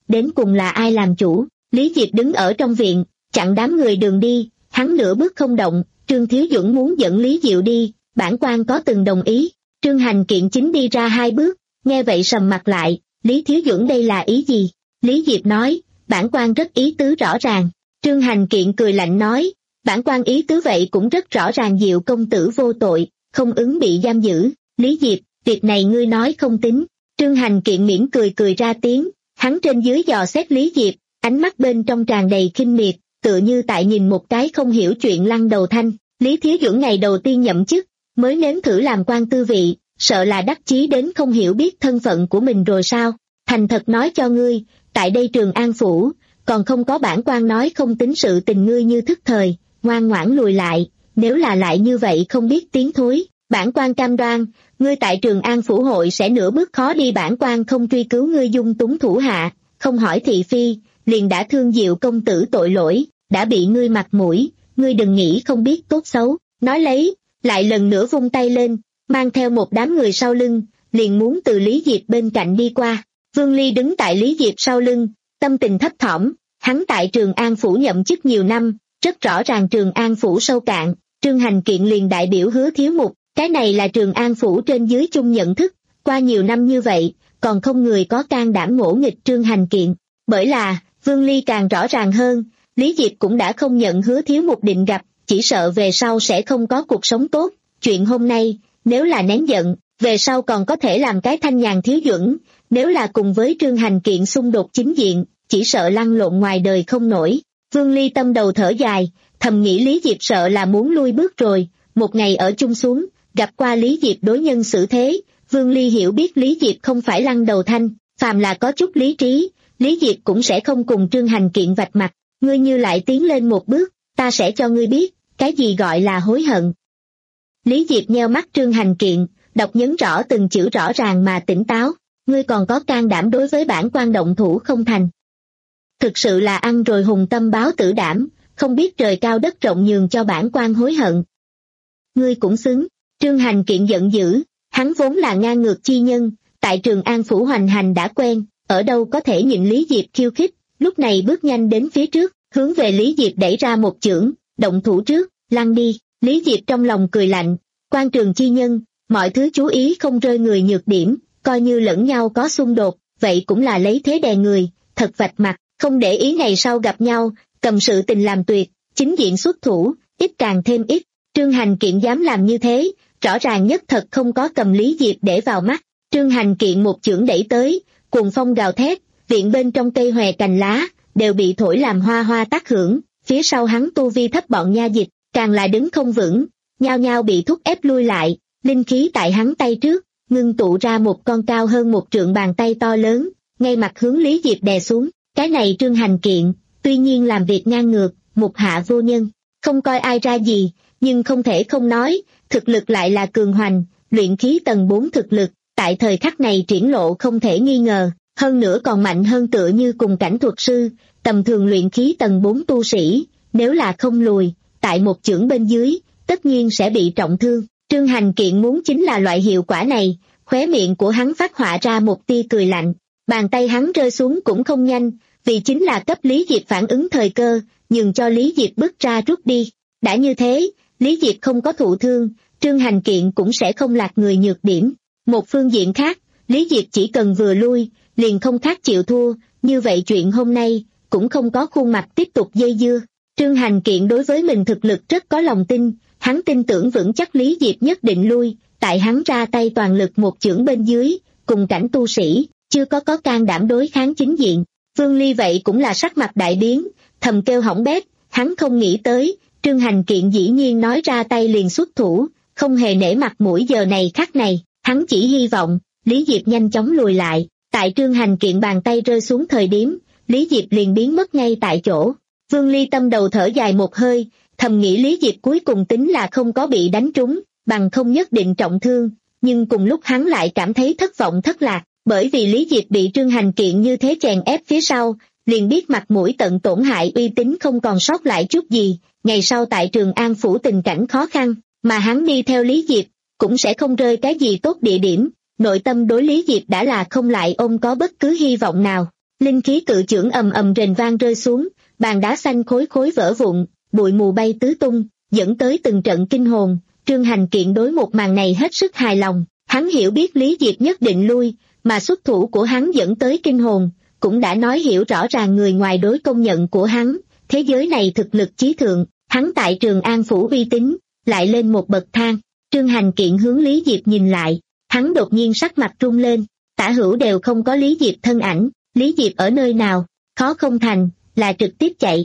đến cùng là ai làm chủ? Lý Diệp đứng ở trong viện, chặn đám người đường đi, hắn nửa bước không động. Trương Thiếu Duẩn muốn dẫn Lý Diệu đi, bản quan có từng đồng ý. Trương Hành Kiện chính đi ra hai bước, nghe vậy sầm mặt lại, Lý Thiếu Duẩn đây là ý gì? Lý Diệp nói, bản quan rất ý tứ rõ ràng. Trương Hành Kiện cười lạnh nói, bản quan ý tứ vậy cũng rất rõ ràng, Diệu công tử vô tội, không ứng bị giam giữ. Lý Diệp, việc này ngươi nói không tính. Trương Hành Kiện mỉm cười cười ra tiếng, hắn trên dưới dò xét Lý Diệp, ánh mắt bên trong tràn đầy khinh miệt, tựa như tại nhìn một cái không hiểu chuyện lăng đầu thanh. Lý Thiếu Duẩn ngày đầu tiên nhậm chức, mới nếm thử làm quan tư vị, sợ là đắc chí đến không hiểu biết thân phận của mình rồi sao? Thành thật nói cho ngươi, tại đây Trường An Phủ, còn không có bản quan nói không tính sự tình, ngươi như thức thời, ngoan ngoãn lùi lại, nếu là lại như vậy không biết tiến thối, bản quan cam đoan, ngươi tại Trường An Phủ hội sẽ nửa bước khó đi. Bản quan không truy cứu ngươi dung túng thủ hạ, không hỏi thị phi, liền đã thương Diệu công tử tội lỗi, đã bị ngươi mặt mũi, ngươi đừng nghĩ không biết tốt xấu. Nói lấy, lại lần nữa vung tay lên, mang theo một đám người sau lưng, liền muốn từ Lý Diệp bên cạnh đi qua. Vương Ly đứng tại Lý Diệp sau lưng, tâm tình thấp thỏm, hắn tại Trường An Phủ nhậm chức nhiều năm, rất rõ ràng Trường An Phủ sâu cạn. Trương Hành Kiện liền đại biểu Hứa Thiếu Mục, cái này là Trường An Phủ trên dưới chung nhận thức, qua nhiều năm như vậy, còn không người có can đảm ngỗ nghịch Trương Hành Kiện. Bởi là, Vương Ly càng rõ ràng hơn, Lý Diệp cũng đã không nhận Hứa Thiếu Mục định gặp, chỉ sợ về sau sẽ không có cuộc sống tốt. Chuyện hôm nay, nếu là nén giận, về sau còn có thể làm cái thanh nhàn Thiếu Duẩn, nếu là cùng với Trương Hành Kiện xung đột chính diện, chỉ sợ lăn lộn ngoài đời không nổi. Vương Ly tâm đầu thở dài, thầm nghĩ Lý Diệp sợ là muốn lui bước rồi. Một ngày ở chung xuống, gặp qua Lý Diệp đối nhân xử thế, Vương Ly hiểu biết Lý Diệp không phải lăng đầu thanh, phàm là có chút lý trí, Lý Diệp cũng sẽ không cùng Trương Hành Kiện vạch mặt. Ngươi như lại tiến lên một bước, ta sẽ cho ngươi biết, cái gì gọi là hối hận. Lý Diệp nheo mắt Trương Hành Kiện, đọc nhấn rõ từng chữ rõ ràng mà tỉnh táo, ngươi còn có can đảm đối với bản quan động thủ không thành. Thực sự là ăn rồi hùng tâm báo tử đảm, không biết trời cao đất rộng nhường cho bản quan hối hận. Ngươi cũng xứng. Trương Hành Kiện giận dữ, hắn vốn là ngang ngược chi nhân, tại Trường An Phủ hoành hành đã quen, ở đâu có thể nhịn Lý Diệp khiêu khích, lúc này bước nhanh đến phía trước, hướng về Lý Diệp đẩy ra một chưởng, động thủ trước, lăn đi. Lý Diệp trong lòng cười lạnh, quan trường chi nhân, mọi thứ chú ý không rơi người nhược điểm, coi như lẫn nhau có xung đột, vậy cũng là lấy thế đè người, thật vạch mặt, không để ý ngày sau gặp nhau, cầm sự tình làm tuyệt, chính diện xuất thủ, ít càng thêm ít. Trương Hành Kiện dám làm như thế, rõ ràng nhất thật không có cầm Lý Diệp để vào mắt. Trương Hành Kiện một chưởng đẩy tới, cuồng phong gào thét, viện bên trong cây hòe cành lá, đều bị thổi làm hoa hoa tác hưởng, phía sau hắn tu vi thấp bọn nha dịch, càng là đứng không vững, nhao nhao bị thúc ép lui lại, linh khí tại hắn tay trước, ngưng tụ ra một con cao hơn một trượng bàn tay to lớn, ngay mặt hướng Lý Diệp đè xuống. Cái này Trương Hành Kiện, tuy nhiên làm việc ngang ngược, mục hạ vô nhân, không coi ai ra gì, nhưng không thể không nói, thực lực lại là cường hoành, luyện khí tầng bốn thực lực, tại thời khắc này triển lộ không thể nghi ngờ, hơn nữa còn mạnh hơn tựa như cùng cảnh thuật sư, tầm thường luyện khí tầng bốn tu sĩ, nếu là không lùi, tại một chưởng bên dưới, tất nhiên sẽ bị trọng thương. Trương Hành Kiện muốn chính là loại hiệu quả này, khóe miệng của hắn phát họa ra một tia cười lạnh, bàn tay hắn rơi xuống cũng không nhanh, vì chính là cấp Lý Diệp phản ứng thời cơ, nhường cho Lý Diệp bước ra rút đi. Đã như thế, Lý Diệp không có thụ thương, Trương Hành Kiện cũng sẽ không lạc người nhược điểm. Một phương diện khác, Lý Diệp chỉ cần vừa lui, liền không khác chịu thua, như vậy chuyện hôm nay, cũng không có khuôn mặt tiếp tục dây dưa. Trương Hành Kiện đối với mình thực lực rất có lòng tin, hắn tin tưởng vững chắc Lý Diệp nhất định lui, tại hắn ra tay toàn lực một chưởng bên dưới, cùng cảnh tu sĩ, chưa có có can đảm đối kháng chính diện. Vương Ly vậy cũng là sắc mặt đại biến, thầm kêu hỏng bét, hắn không nghĩ tới, Trương Hành Kiện dĩ nhiên nói ra tay liền xuất thủ, không hề nể mặt mũi giờ này khắc này, hắn chỉ hy vọng, Lý Diệp nhanh chóng lùi lại, tại Trương Hành Kiện bàn tay rơi xuống thời điểm, Lý Diệp liền biến mất ngay tại chỗ. Vương Ly tâm đầu thở dài một hơi, thầm nghĩ Lý Diệp cuối cùng tính là không có bị đánh trúng, bằng không nhất định trọng thương, nhưng cùng lúc hắn lại cảm thấy thất vọng thất lạc, bởi vì Lý Diệp bị Trương Hành Kiện như thế chèn ép phía sau, liền biết mặt mũi tận tổn hại uy tín không còn sót lại chút gì, ngày sau tại Trường An Phủ tình cảnh khó khăn, mà hắn đi theo Lý Diệp, cũng sẽ không rơi cái gì tốt địa điểm, nội tâm đối Lý Diệp đã là không lại ôm có bất cứ hy vọng nào. Linh khí cự chưởng ầm ầm rền vang rơi xuống, bàn đá xanh khối khối vỡ vụn, bụi mù bay tứ tung, dẫn tới từng trận kinh hồn. Trương Hành Kiện đối một màn này hết sức hài lòng, hắn hiểu biết Lý Diệp nhất định lui, mà xuất thủ của hắn dẫn tới kinh hồn, cũng đã nói hiểu rõ ràng người ngoài đối công nhận của hắn, thế giới này thực lực chí thượng, hắn tại Trường An Phủ uy tín, lại lên một bậc thang. Trương Hành Kiện hướng Lý Diệp nhìn lại, hắn đột nhiên sắc mặt run lên, tả hữu đều không có Lý Diệp thân ảnh, Lý Diệp ở nơi nào, khó không thành, là trực tiếp chạy.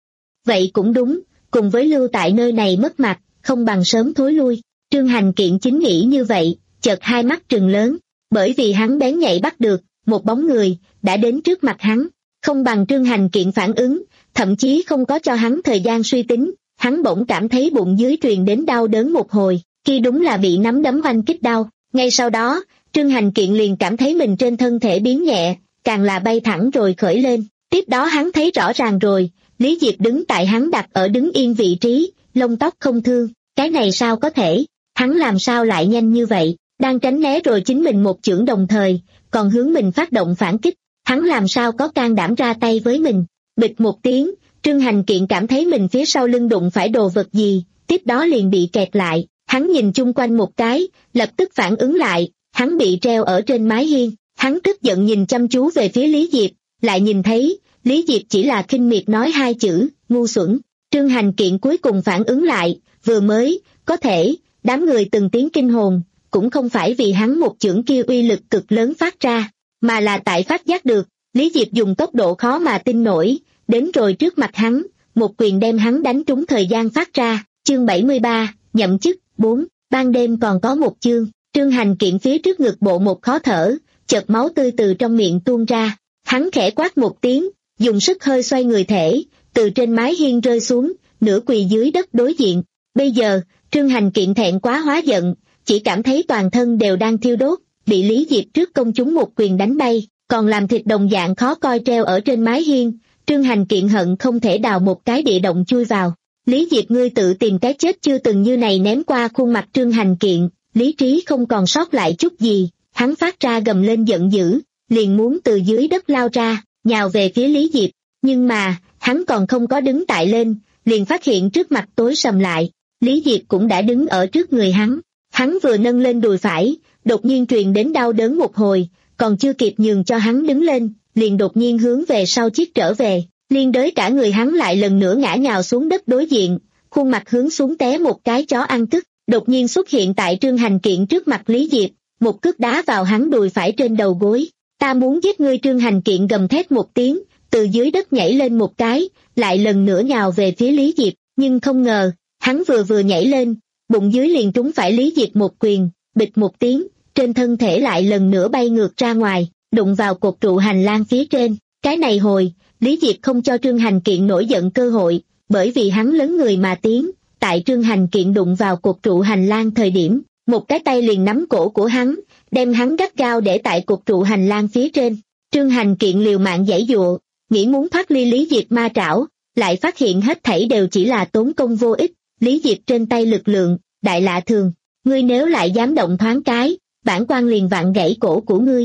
Vậy cũng đúng, cùng với lưu tại nơi này mất mặt, không bằng sớm thối lui. Trương Hành Kiện chính nghĩ như vậy, chợt hai mắt trừng lớn, bởi vì hắn bén nhạy bắt được, một bóng người, đã đến trước mặt hắn, không bằng Trương Hành Kiện phản ứng, thậm chí không có cho hắn thời gian suy tính, hắn bỗng cảm thấy bụng dưới truyền đến đau đớn một hồi, khi đúng là bị nắm đấm oanh kích đau. Ngay sau đó, Trương Hành Kiện liền cảm thấy mình trên thân thể biến nhẹ, càng là bay thẳng rồi khởi lên, tiếp đó hắn thấy rõ ràng rồi, Lý Diệp đứng tại hắn đặt ở đứng yên vị trí, lông tóc không thương, cái này sao có thể, hắn làm sao lại nhanh như vậy, đang tránh né rồi chính mình một chưởng đồng thời, còn hướng mình phát động phản kích, hắn làm sao có can đảm ra tay với mình. Bịch một tiếng, Trương Hành Kiện cảm thấy mình phía sau lưng đụng phải đồ vật gì, tiếp đó liền bị kẹt lại, hắn nhìn chung quanh một cái, lập tức phản ứng lại, hắn bị treo ở trên mái hiên, hắn tức giận nhìn chăm chú về phía Lý Diệp, lại nhìn thấy, Lý Diệp chỉ là khinh miệt nói hai chữ, ngu xuẩn. Trương Hành Kiện cuối cùng phản ứng lại, vừa mới, có thể, đám người từng tiếng kinh hồn, cũng không phải vì hắn một chưởng kia uy lực cực lớn phát ra, mà là tại phát giác được, Lý Diệp dùng tốc độ khó mà tin nổi, đến rồi trước mặt hắn, một quyền đem hắn đánh trúng thời gian phát ra. Chương bảy mươi ba, nhậm chức. Bốn, ban đêm còn có một chương. Trương Hành Kiện phía trước ngực bộ một khó thở, chợt máu tươi từ trong miệng tuôn ra, hắn khẽ quát một tiếng, dùng sức hơi xoay người thể, từ trên mái hiên rơi xuống, nửa quỳ dưới đất đối diện. Bây giờ, Trương Hành Kiện thẹn quá hóa giận, chỉ cảm thấy toàn thân đều đang thiêu đốt, bị Lý Diệp trước công chúng một quyền đánh bay, còn làm thịt đồng dạng khó coi treo ở trên mái hiên. Trương Hành Kiện hận không thể đào một cái địa động chui vào. Lý Diệp, ngươi tự tìm cái chết chưa từng như này ném qua khuôn mặt Trương Hành Kiện, lý trí không còn sót lại chút gì, hắn phát ra gầm lên giận dữ, liền muốn từ dưới đất lao ra, nhào về phía Lý Diệp, nhưng mà, hắn còn không có đứng tại lên, liền phát hiện trước mặt tối sầm lại, Lý Diệp cũng đã đứng ở trước người hắn, hắn vừa nâng lên đùi phải, đột nhiên truyền đến đau đớn một hồi, còn chưa kịp nhường cho hắn đứng lên, liền đột nhiên hướng về sau chiếc trở về. Liên đới cả người hắn lại lần nữa ngã nhào xuống đất đối diện, khuôn mặt hướng xuống té một cái chó ăn cứt, đột nhiên xuất hiện tại Trương Hành Kiện trước mặt Lý Diệp, một cước đá vào hắn đùi phải trên đầu gối. Ta muốn giết ngươi. Trương Hành Kiện gầm thét một tiếng, từ dưới đất nhảy lên một cái, lại lần nữa nhào về phía Lý Diệp, nhưng không ngờ, hắn vừa vừa nhảy lên, bụng dưới liền trúng phải Lý Diệp một quyền, bịch một tiếng, trên thân thể lại lần nữa bay ngược ra ngoài, đụng vào cột trụ hành lang phía trên. Cái này hồi, Lý Diệp không cho Trương Hành Kiện nổi giận cơ hội, bởi vì hắn lớn người mà tiến, tại Trương Hành Kiện đụng vào cột trụ hành lang thời điểm, một cái tay liền nắm cổ của hắn, đem hắn gắt gao để tại cột trụ hành lang phía trên. Trương Hành Kiện liều mạng giãy giụa, nghĩ muốn thoát ly Lý Diệp ma trảo, lại phát hiện hết thảy đều chỉ là tốn công vô ích. Lý Diệp trên tay lực lượng, đại lạ thường, ngươi nếu lại dám động thoáng cái, bản quan liền vặn gãy cổ của ngươi.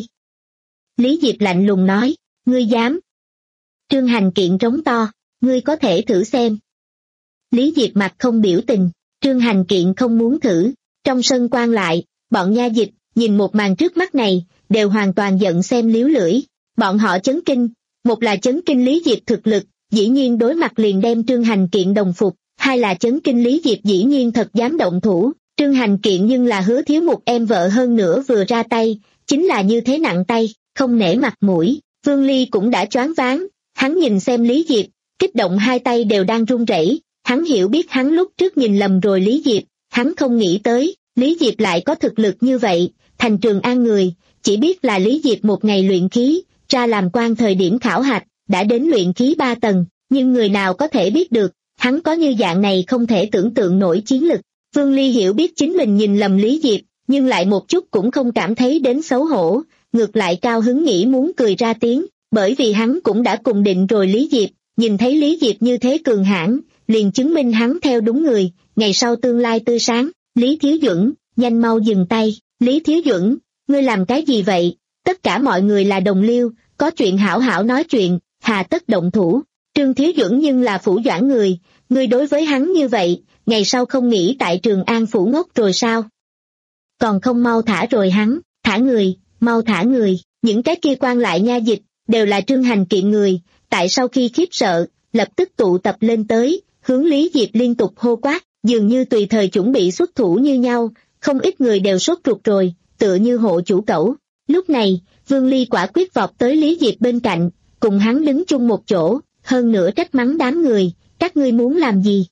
Lý Diệp lạnh lùng nói, ngươi dám? Trương Hành Kiện trống to, ngươi có thể thử xem. Lý Diệp mặt không biểu tình, Trương Hành Kiện không muốn thử. Trong sân quan lại, bọn nha dịch, nhìn một màn trước mắt này, đều hoàn toàn giận xem liếu lưỡi. Bọn họ chấn kinh, một là chấn kinh Lý Diệp thực lực, dĩ nhiên đối mặt liền đem Trương Hành Kiện đồng phục, hai là chấn kinh Lý Diệp dĩ nhiên thật dám động thủ. Trương Hành Kiện nhưng là Hứa Thiếu một em vợ hơn nữa vừa ra tay, chính là như thế nặng tay, không nể mặt mũi. Vương Ly cũng đã choáng váng, hắn nhìn xem Lý Diệp, kích động hai tay đều đang run rẩy. Hắn hiểu biết hắn lúc trước nhìn lầm rồi Lý Diệp, hắn không nghĩ tới, Lý Diệp lại có thực lực như vậy. Thành Trường An người, chỉ biết là Lý Diệp một ngày luyện khí, ra làm quan thời điểm khảo hạch, đã đến luyện khí ba tầng, nhưng người nào có thể biết được, hắn có như dạng này không thể tưởng tượng nổi chiến lực. Vương Ly hiểu biết chính mình nhìn lầm Lý Diệp, nhưng lại một chút cũng không cảm thấy đến xấu hổ, ngược lại cao hứng nghĩ muốn cười ra tiếng, bởi vì hắn cũng đã cùng định rồi Lý Diệp, nhìn thấy Lý Diệp như thế cường hãn, liền chứng minh hắn theo đúng người, ngày sau tương lai tươi sáng. Lý Thiếu Duẩn, nhanh mau dừng tay. Lý Thiếu Duẩn, ngươi làm cái gì vậy? Tất cả mọi người là đồng liêu, có chuyện hảo hảo nói chuyện, hà tất động thủ. Trương Thiếu Duẩn nhưng là Phủ Doãn người, ngươi đối với hắn như vậy, ngày sau không nghĩ tại Trường An Phủ ngốc rồi sao? Còn không mau thả rồi hắn, thả người, mau thả người, những cái kia quan lại nha dịch, đều là Trương Hành Kiện người, tại sau khi khiếp sợ, lập tức tụ tập lên tới, hướng Lý Diệp liên tục hô quát, dường như tùy thời chuẩn bị xuất thủ như nhau, không ít người đều sốt ruột rồi, tựa như hộ chủ cẩu. Lúc này, Vương Ly quả quyết vọt tới Lý Diệp bên cạnh, cùng hắn đứng chung một chỗ, hơn nữa trách mắng đám người, các ngươi muốn làm gì?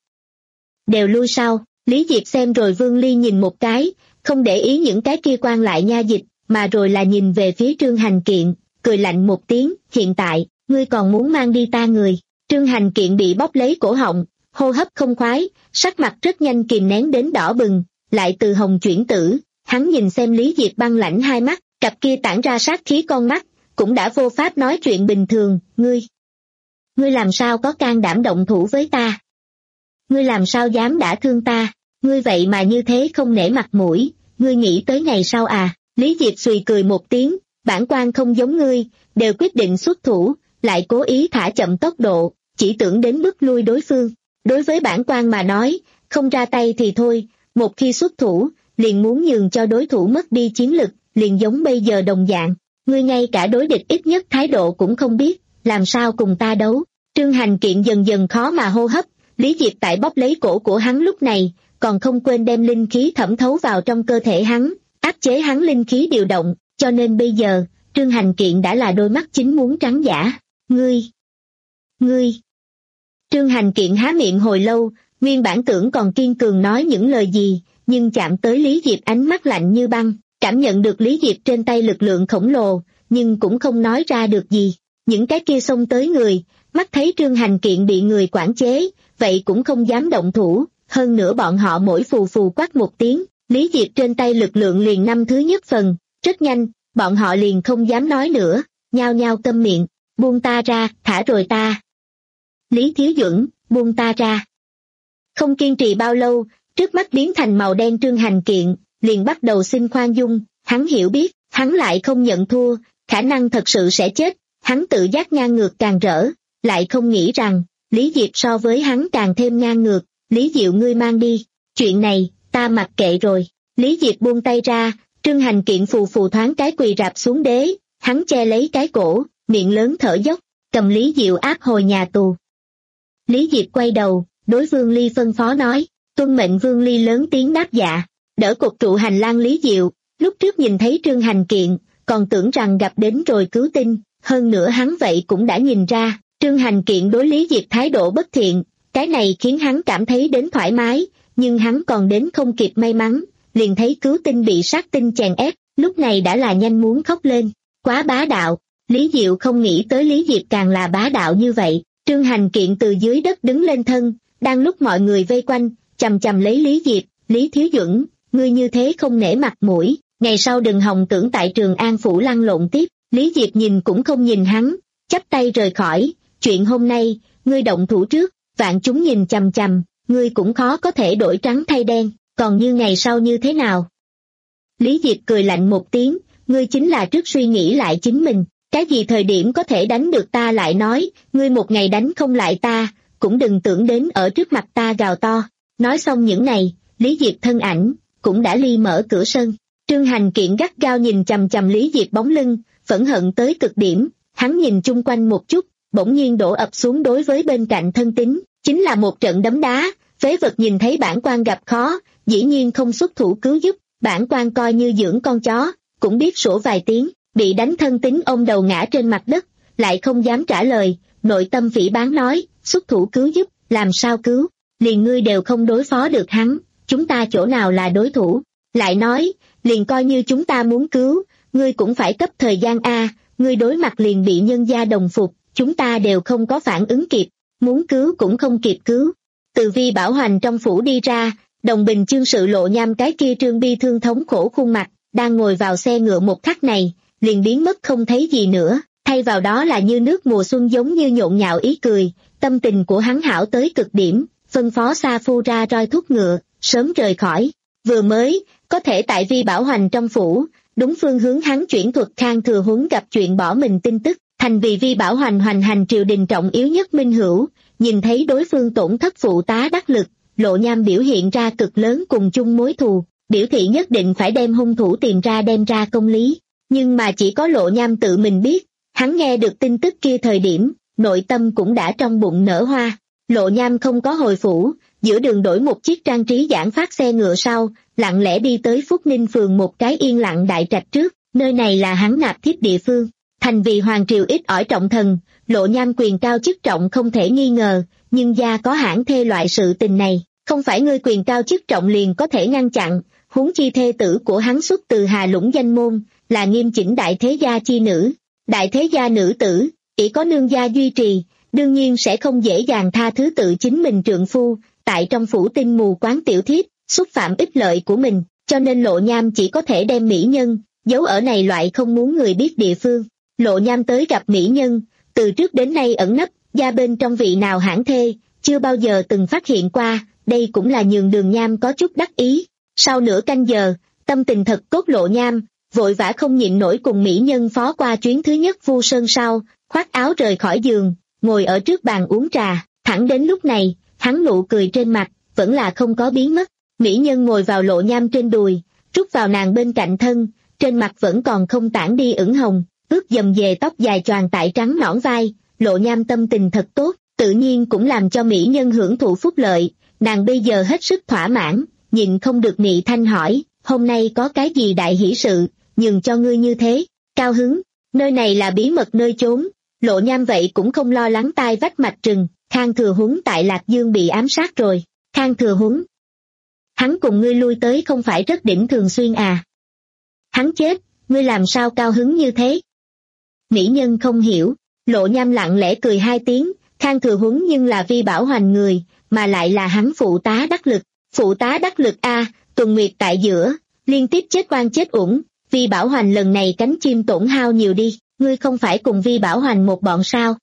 Đều lui sau, Lý Diệp xem rồi Vương Ly nhìn một cái, không để ý những cái kia quan lại nha dịch, mà rồi là nhìn về phía Trương Hành Kiện, cười lạnh một tiếng, hiện tại, ngươi còn muốn mang đi ta người. Trương Hành Kiện bị bóp lấy cổ họng, hô hấp không khoái, sắc mặt rất nhanh kìm nén đến đỏ bừng, lại từ hồng chuyển tử, hắn nhìn xem Lý Diệp băng lãnh hai mắt, cặp kia tản ra sát khí con mắt, cũng đã vô pháp nói chuyện bình thường, ngươi. Ngươi làm sao có can đảm động thủ với ta? Ngươi làm sao dám đả thương ta? Ngươi vậy mà như thế không nể mặt mũi, ngươi nghĩ tới ngày sau à? Lý Diệp xùy cười một tiếng, bản quan không giống ngươi, đều quyết định xuất thủ, lại cố ý thả chậm tốc độ, chỉ tưởng đến bức lui đối phương. Đối với bản quan mà nói, không ra tay thì thôi, một khi xuất thủ, liền muốn nhường cho đối thủ mất đi chiến lực, liền giống bây giờ đồng dạng. Ngươi ngay cả đối địch ít nhất thái độ cũng không biết, làm sao cùng ta đấu? Trương Hành Kiện dần dần khó mà hô hấp, Lý Diệp tại bóp lấy cổ của hắn lúc này, còn không quên đem linh khí thẩm thấu vào trong cơ thể hắn, áp chế hắn linh khí điều động, cho nên bây giờ, Trương Hành Kiện đã là đôi mắt chính muốn trắng dã. Ngươi! Ngươi! Trương Hành Kiện há miệng hồi lâu, nguyên bản tưởng còn kiên cường nói những lời gì, nhưng chạm tới Lý Diệp ánh mắt lạnh như băng, cảm nhận được Lý Diệp trên tay lực lượng khổng lồ, nhưng cũng không nói ra được gì. Những cái kia xông tới người, mắt thấy Trương Hành Kiện bị người quản chế, vậy cũng không dám động thủ, hơn nữa bọn họ mỗi phù phù quát một tiếng, Lý Diệp trên tay lực lượng liền năm thứ nhất phần, rất nhanh, bọn họ liền không dám nói nữa, nhao nhao câm miệng, buông ta ra, thả rồi ta. Lý Thiếu Duẩn, buông ta ra. Không kiên trì bao lâu, trước mắt biến thành màu đen Trương Hành Kiện, liền bắt đầu xin khoan dung, hắn hiểu biết, hắn lại không nhận thua, khả năng thật sự sẽ chết, hắn tự giác ngang ngược càng rỡ, lại không nghĩ rằng, Lý Diệp so với hắn càng thêm ngang ngược, Lý Diệu ngươi mang đi, chuyện này, ta mặc kệ rồi. Lý Diệp buông tay ra, Trương Hành Kiện phù phù thoáng cái quỳ rạp xuống đế, hắn che lấy cái cổ, miệng lớn thở dốc, cầm Lý Diệu áp hồi nhà tù. Lý Diệp quay đầu, đối Vương Ly phân phó nói, tuân mệnh. Vương Ly lớn tiếng đáp dạ, đỡ cột trụ hành lang Lý Diệu, lúc trước nhìn thấy Trương Hành Kiện, còn tưởng rằng gặp đến rồi cứu tinh, hơn nữa hắn vậy cũng đã nhìn ra, Trương Hành Kiện đối Lý Diệp thái độ bất thiện, cái này khiến hắn cảm thấy đến thoải mái, nhưng hắn còn đến không kịp may mắn, liền thấy cứu tinh bị sát tinh chèn ép, lúc này đã là nhanh muốn khóc lên, quá bá đạo. Lý Diệu không nghĩ tới Lý Diệp càng là bá đạo như vậy. Trương Hành Kiện từ dưới đất đứng lên thân, đang lúc mọi người vây quanh, chầm chầm lấy Lý Diệp, Lý Thiếu Duẩn, ngươi như thế không nể mặt mũi, ngày sau đừng hòng tưởng tại Trường An Phủ lăn lộn tiếp. Lý Diệp nhìn cũng không nhìn hắn, chắp tay rời khỏi, chuyện hôm nay, ngươi động thủ trước, vạn chúng nhìn chằm chằm, ngươi cũng khó có thể đổi trắng thay đen, còn như ngày sau như thế nào? Lý Diệp cười lạnh một tiếng, ngươi chính là trước suy nghĩ lại chính mình, cái gì thời điểm có thể đánh được ta lại nói, ngươi một ngày đánh không lại ta, cũng đừng tưởng đến ở trước mặt ta gào to. Nói xong những này, Lý Diệp thân ảnh, cũng đã ly mở cửa sân. Trương Hành Kiện gắt gao nhìn chằm chằm Lý Diệp bóng lưng, phẫn hận tới cực điểm, hắn nhìn chung quanh một chút, bỗng nhiên đổ ập xuống đối với bên cạnh thân tín, chính là một trận đấm đá, phế vật nhìn thấy bản quan gặp khó, dĩ nhiên không xuất thủ cứu giúp, bản quan coi như dưỡng con chó, cũng biết sủa vài tiếng, bị đánh thân tín ôm đầu ngã trên mặt đất, lại không dám trả lời, nội tâm phỉ báng nói, xuất thủ cứu giúp, làm sao cứu, liền ngươi đều không đối phó được hắn, chúng ta chỗ nào là đối thủ, lại nói, liền coi như chúng ta muốn cứu, ngươi cũng phải cấp thời gian a, ngươi đối mặt liền bị nhân gia đồng phục, chúng ta đều không có phản ứng kịp, muốn cứu cũng không kịp cứu. Từ Vi Bảo Hoành trong phủ đi ra, Đồng Bình Chương Sự Lộ Nham cái kia trương bi thương thống khổ khuôn mặt, đang ngồi vào xe ngựa một khắc này, liền biến mất không thấy gì nữa, thay vào đó là như nước mùa xuân giống như nhộn nhạo ý cười, tâm tình của hắn hảo tới cực điểm, phân phó Sa Phu ra roi thúc ngựa, sớm rời khỏi, vừa mới, có thể tại Vi Bảo Hoành trong phủ, đúng phương hướng hắn chuyển thuật Khang Thừa Huấn gặp chuyện bỏ mình tin tức, thành vì Vi Bảo Hoành hoành hành triều đình trọng yếu nhất minh hữu, nhìn thấy đối phương tổn thất phụ tá đắc lực, Lộ Nham biểu hiện ra cực lớn cùng chung mối thù, biểu thị nhất định phải đem hung thủ tìm ra đem ra công lý. Nhưng mà chỉ có Lộ Nham tự mình biết, hắn nghe được tin tức kia thời điểm, nội tâm cũng đã trong bụng nở hoa. Lộ Nham không có hồi phủ, giữa đường đổi một chiếc trang trí giản phát xe ngựa sau, lặng lẽ đi tới Phúc Ninh phường một cái yên lặng đại trạch trước, nơi này là hắn nạp thiếp địa phương. Thành vì hoàng triều ít ỏi trọng thần, Lộ Nham quyền cao chức trọng không thể nghi ngờ, nhưng gia có hãng thê loại sự tình này, không phải ngươi quyền cao chức trọng liền có thể ngăn chặn, huống chi thê tử của hắn xuất từ Hà Lũng danh môn, là nghiêm chỉnh đại thế gia chi nữ. Đại thế gia nữ tử, chỉ có nương gia duy trì, đương nhiên sẽ không dễ dàng tha thứ tự chính mình trượng phu, tại trong phủ tinh mù quán tiểu thiếp, xúc phạm ích lợi của mình, cho nên Lộ Nham chỉ có thể đem mỹ nhân, giấu ở này loại không muốn người biết địa phương. Lộ Nham tới gặp mỹ nhân, từ trước đến nay ẩn nấp, gia bên trong vị nào hãng thê, chưa bao giờ từng phát hiện qua, đây cũng là nhường Đường Nham có chút đắc ý. Sau nửa canh giờ, tâm tình thật tốt Lộ Nham, vội vã không nhịn nổi cùng mỹ nhân phó qua chuyến thứ nhất Vu Sơn sau, khoác áo rời khỏi giường, ngồi ở trước bàn uống trà, thẳng đến lúc này, hắn nụ cười trên mặt, vẫn là không có biến mất. Mỹ nhân ngồi vào Lộ Nham trên đùi, rút vào nàng bên cạnh thân, trên mặt vẫn còn không tản đi ửng hồng, ướt dầm về tóc dài choàng tại trắng nõn vai. Lộ Nham tâm tình thật tốt, tự nhiên cũng làm cho mỹ nhân hưởng thụ phúc lợi, nàng bây giờ hết sức thỏa mãn, nhịn không được nị thanh hỏi, hôm nay có cái gì đại hỷ sự, nhường cho ngươi như thế, cao hứng, nơi này là bí mật nơi chốn. Lộ Nham vậy cũng không lo lắng tai vách mạch rừng, Khang Thừa Huấn tại Lạc Dương bị ám sát rồi. Khang Thừa Huấn, hắn cùng ngươi lui tới không phải rất đỉnh thường xuyên à? Hắn chết, ngươi làm sao cao hứng như thế? Mỹ nhân không hiểu. Lộ Nham lặng lẽ cười hai tiếng, Khang Thừa Huấn nhưng là Vi Bảo Hoành người, mà lại là hắn phụ tá đắc lực. Phụ tá đắc lực a, tuần nguyệt tại giữa, liên tiếp chết oan chết uổng, Vi Bảo Hoành lần này cánh chim tổn hao nhiều đi, ngươi không phải cùng Vi Bảo Hoành một bọn sao?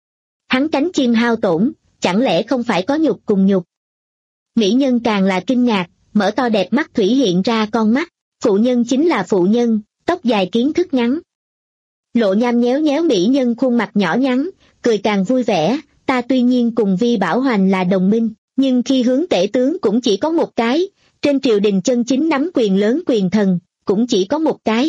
Hắn cánh chim hao tổn, chẳng lẽ không phải có nhục cùng nhục? Mỹ nhân càng là kinh ngạc, mở to đẹp mắt thủy hiện ra con mắt, phụ nhân chính là phụ nhân, tóc dài kiến thức ngắn. Lộ Nham nhéo nhéo mỹ nhân khuôn mặt nhỏ nhắn, cười càng vui vẻ, ta tuy nhiên cùng Vi Bảo Hoành là đồng minh, nhưng khi hướng tể tướng cũng chỉ có một cái, trên triều đình chân chính nắm quyền lớn quyền thần, cũng chỉ có một cái.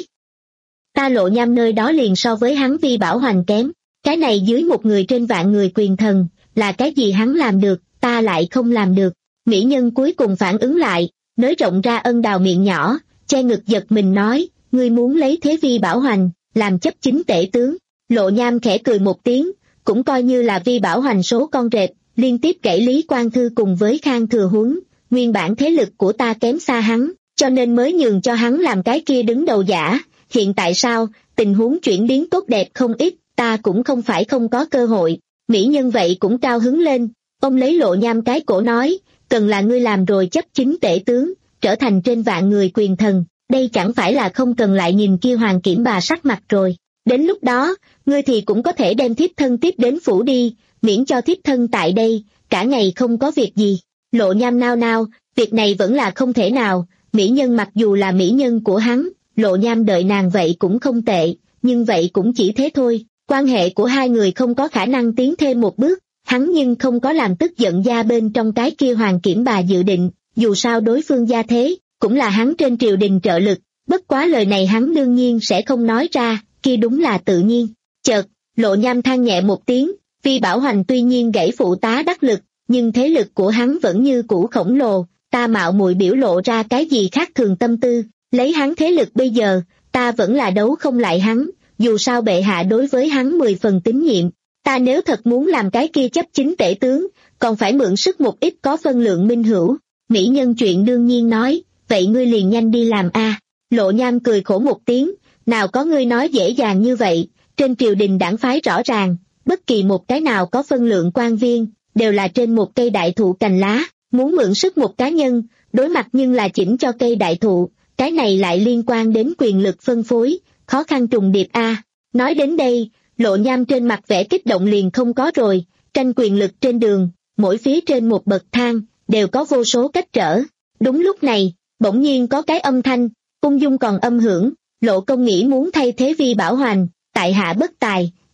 Ta Lộ Nham nơi đó liền so với hắn Vi Bảo Hoành kém, cái này dưới một người trên vạn người quyền thần, là cái gì hắn làm được, ta lại không làm được. Mỹ nhân cuối cùng phản ứng lại, nới rộng ra ân đào miệng nhỏ, che ngực giật mình nói, ngươi muốn lấy thế Vi Bảo Hoành, làm chấp chính tể tướng. Lộ Nham khẽ cười một tiếng, cũng coi như là Vi Bảo Hoành số con rệp, liên tiếp gãy Lý Quang Thư cùng với Khang Thừa Huấn, nguyên bản thế lực của ta kém xa hắn, cho nên mới nhường cho hắn làm cái kia đứng đầu giả, hiện tại sao, tình huống chuyển biến tốt đẹp không ít, ta cũng không phải không có cơ hội. Mỹ nhân vậy cũng cao hứng lên, ông lấy Lộ Nham cái cổ nói, cần là ngươi làm rồi chấp chính tể tướng, trở thành trên vạn người quyền thần, đây chẳng phải là không cần lại nhìn kia Hoàng Kiểm bà sắc mặt rồi. Đến lúc đó, ngươi thì cũng có thể đem thiếp thân tiếp đến phủ đi, miễn cho thiếp thân tại đây, cả ngày không có việc gì. Lộ Nham nao nao, việc này vẫn là không thể nào, mỹ nhân mặc dù là mỹ nhân của hắn, Lộ Nham đợi nàng vậy cũng không tệ, nhưng vậy cũng chỉ thế thôi, quan hệ của hai người không có khả năng tiến thêm một bước, hắn nhưng không có làm tức giận gia bên trong cái kia Hoàng Kiểm bà dự định, dù sao đối phương gia thế, cũng là hắn trên triều đình trợ lực, bất quá lời này hắn đương nhiên sẽ không nói ra, kia đúng là tự nhiên. Chợt, Lộ Nham than nhẹ một tiếng, Vi Bảo Hoành tuy nhiên gãy phụ tá đắc lực, nhưng thế lực của hắn vẫn như cũ khổng lồ, ta mạo muội biểu lộ ra cái gì khác thường tâm tư, lấy hắn thế lực bây giờ, ta vẫn là đấu không lại hắn, dù sao bệ hạ đối với hắn mười phần tín nhiệm, ta nếu thật muốn làm cái kia chấp chính tể tướng, còn phải mượn sức một ít có phân lượng minh hữu. Mỹ nhân chuyện đương nhiên nói, vậy ngươi liền nhanh đi làm a. Lộ Nham cười khổ một tiếng, nào có ngươi nói dễ dàng như vậy, trên triều đình đảng phái rõ ràng, bất kỳ một cái nào có phân lượng quan viên, đều là trên một cây đại thụ cành lá, muốn mượn sức một cá nhân, đối mặt nhưng là chỉnh cho cây đại thụ, cái này lại liên quan đến quyền lực phân phối, khó khăn trùng điệp a. Nói đến đây, Lộ Nham trên mặt vẻ kích động liền không có rồi, tranh quyền lực trên đường, mỗi phía trên một bậc thang, đều có vô số cách trở. Đúng lúc này, bỗng nhiên có cái âm thanh, ung dung còn âm hưởng, Lộ công nghĩ muốn thay thế Vi Bảo Hoành, tại hạ bất tài,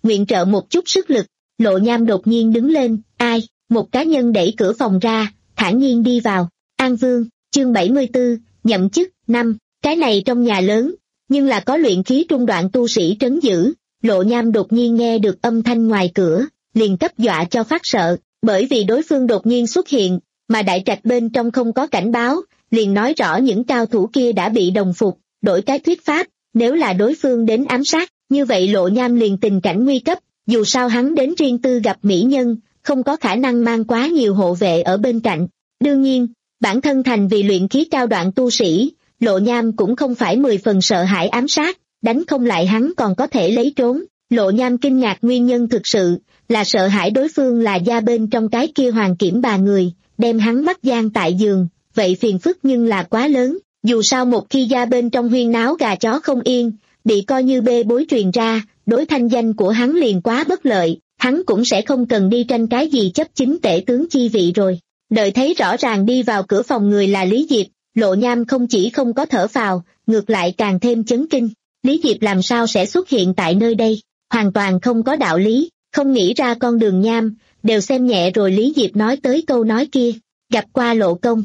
nguyện trợ một chút sức lực. Lộ Nham đột nhiên đứng lên, ai, một cá nhân đẩy cửa phòng ra, thản nhiên đi vào. An Vương, chương bảy mươi tư, nhậm chức, năm, cái này trong nhà lớn, nhưng là có luyện khí trung đoạn tu sĩ trấn giữ. Lộ Nham đột nhiên nghe được âm thanh ngoài cửa, liền cấp dọa cho phát sợ, bởi vì đối phương đột nhiên xuất hiện, mà đại trạch bên trong không có cảnh báo, liền nói rõ những cao thủ kia đã bị đồng phục. Đổi cái thuyết pháp, nếu là đối phương đến ám sát, như vậy Lộ Nham liền tình cảnh nguy cấp, dù sao hắn đến riêng tư gặp mỹ nhân, không có khả năng mang quá nhiều hộ vệ ở bên cạnh. Đương nhiên, bản thân thành vì luyện khí cao đoạn tu sĩ, Lộ Nham cũng không phải mười phần sợ hãi ám sát, đánh không lại hắn còn có thể lấy trốn. Lộ Nham kinh ngạc nguyên nhân thực sự là sợ hãi đối phương là gia bên trong cái kia hoàng kiểm bà người, đem hắn bắt giam tại giường, vậy phiền phức nhưng là quá lớn. Dù sao một khi gia bên trong huyên náo gà chó không yên, bị coi như bê bối truyền ra, đối thanh danh của hắn liền quá bất lợi, hắn cũng sẽ không cần đi tranh cái gì chấp chính tể tướng chi vị rồi. Đợi thấy rõ ràng đi vào cửa phòng người là Lý Diệp, Lộ Nham không chỉ không có thở phào, ngược lại càng thêm chấn kinh. Lý Diệp làm sao sẽ xuất hiện tại nơi đây, hoàn toàn không có đạo lý, không nghĩ ra con đường nham, đều xem nhẹ rồi. Lý Diệp nói tới câu nói kia, gặp qua Lộ công.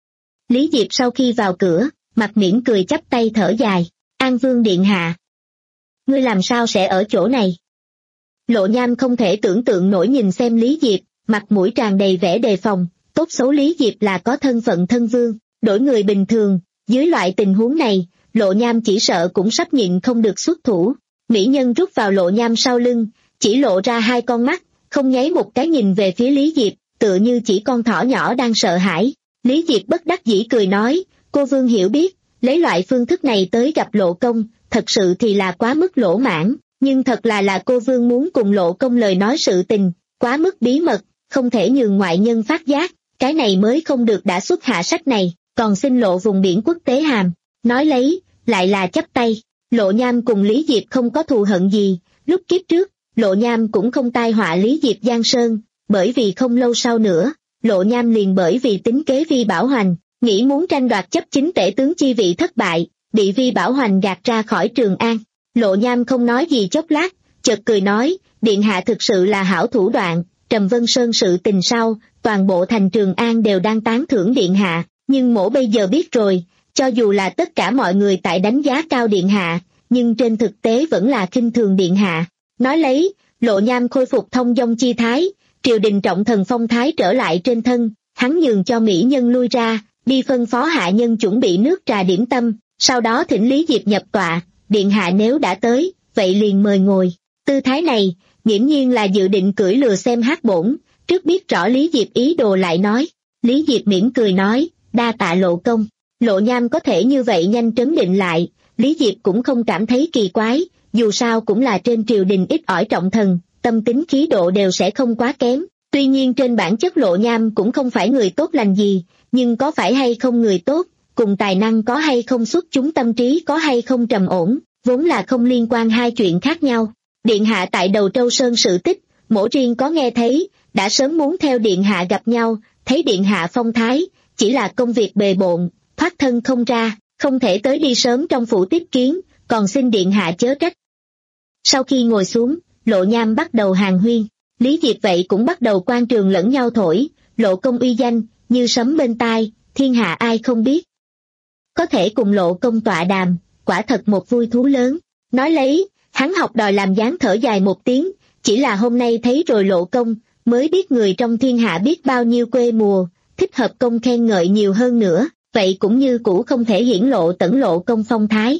Lý Diệp sau khi vào cửa, mặt mỉm cười chắp tay thở dài, An Vương điện hạ. Ngươi làm sao sẽ ở chỗ này? Lộ Nham không thể tưởng tượng nổi nhìn xem Lý Diệp, mặt mũi tràn đầy vẻ đề phòng, tốt xấu Lý Diệp là có thân phận thân vương, đổi người bình thường, dưới loại tình huống này, Lộ Nham chỉ sợ cũng sắp nhịn không được xuất thủ. Mỹ nhân rút vào Lộ Nham sau lưng, chỉ lộ ra hai con mắt, không nháy một cái nhìn về phía Lý Diệp, tựa như chỉ con thỏ nhỏ đang sợ hãi. Lý Diệp bất đắc dĩ cười nói, cô Vương hiểu biết, lấy loại phương thức này tới gặp Lộ công, thật sự thì là quá mức lỗ mãn, nhưng thật là là cô Vương muốn cùng Lộ công lời nói sự tình, quá mức bí mật, không thể nhường ngoại nhân phát giác, cái này mới không được đã xuất hạ sách này, còn xin Lộ vùng biển quốc tế hàm. Nói lấy, lại là chắp tay. Lộ Nham cùng Lý Diệp không có thù hận gì, lúc kiếp trước, Lộ Nham cũng không tai họa Lý Diệp Giang Sơn, bởi vì không lâu sau nữa, Lộ Nham liền bởi vì tính kế Vi Bảo Hoành, nghĩ muốn tranh đoạt chấp chính tể tướng chi vị thất bại, bị Vi Bảo Hoành gạt ra khỏi Trường An. Lộ Nham không nói gì chốc lát, chợt cười nói, điện hạ thực sự là hảo thủ đoạn, Trầm Vân Sơn sự tình sau, toàn bộ thành Trường An đều đang tán thưởng điện hạ, nhưng mỗ bây giờ biết rồi, cho dù là tất cả mọi người tại đánh giá cao điện hạ, nhưng trên thực tế vẫn là khinh thường điện hạ. Nói lấy, Lộ Nham khôi phục thông dong chi thái, triều đình trọng thần phong thái trở lại trên thân, hắn nhường cho mỹ nhân lui ra, đi phân phó hạ nhân chuẩn bị nước trà điểm tâm, sau đó thỉnh Lý Diệp nhập tọa, điện hạ nếu đã tới, vậy liền mời ngồi. Tư thái này, nghiễm nhiên là dự định cưỡi lừa xem hát bổng, trước biết rõ Lý Diệp ý đồ lại nói. Lý Diệp mỉm cười nói, đa tạ Lộ công. Lộ Nham có thể như vậy nhanh trấn định lại, Lý Diệp cũng không cảm thấy kỳ quái, dù sao cũng là trên triều đình ít ỏi trọng thần, tâm tính khí độ đều sẽ không quá kém. Tuy nhiên trên bản chất Lộ Nham cũng không phải người tốt lành gì, nhưng có phải hay không người tốt, cùng tài năng có hay không xuất chúng tâm trí có hay không trầm ổn, vốn là không liên quan hai chuyện khác nhau. Điện hạ tại Đầu Trâu Sơn sự tích, mỗ riêng có nghe thấy, đã sớm muốn theo điện hạ gặp nhau, thấy điện hạ phong thái, chỉ là công việc bề bộn, thoát thân không ra, không thể tới đi sớm trong phủ tiếp kiến, còn xin điện hạ chớ trách. Sau khi ngồi xuống, Lộ Nham bắt đầu hàn huyên, Lý Diệp vậy cũng bắt đầu quan trường lẫn nhau thổi, Lộ công uy danh, như sấm bên tai, thiên hạ ai không biết. Có thể cùng Lộ công tọa đàm, quả thật một vui thú lớn. Nói lấy, hắn học đòi làm dáng thở dài một tiếng, chỉ là hôm nay thấy rồi Lộ công, mới biết người trong thiên hạ biết bao nhiêu quê mùa, thích hợp công khen ngợi nhiều hơn nữa, vậy cũng như cũ không thể hiển lộ tẩn Lộ công phong thái.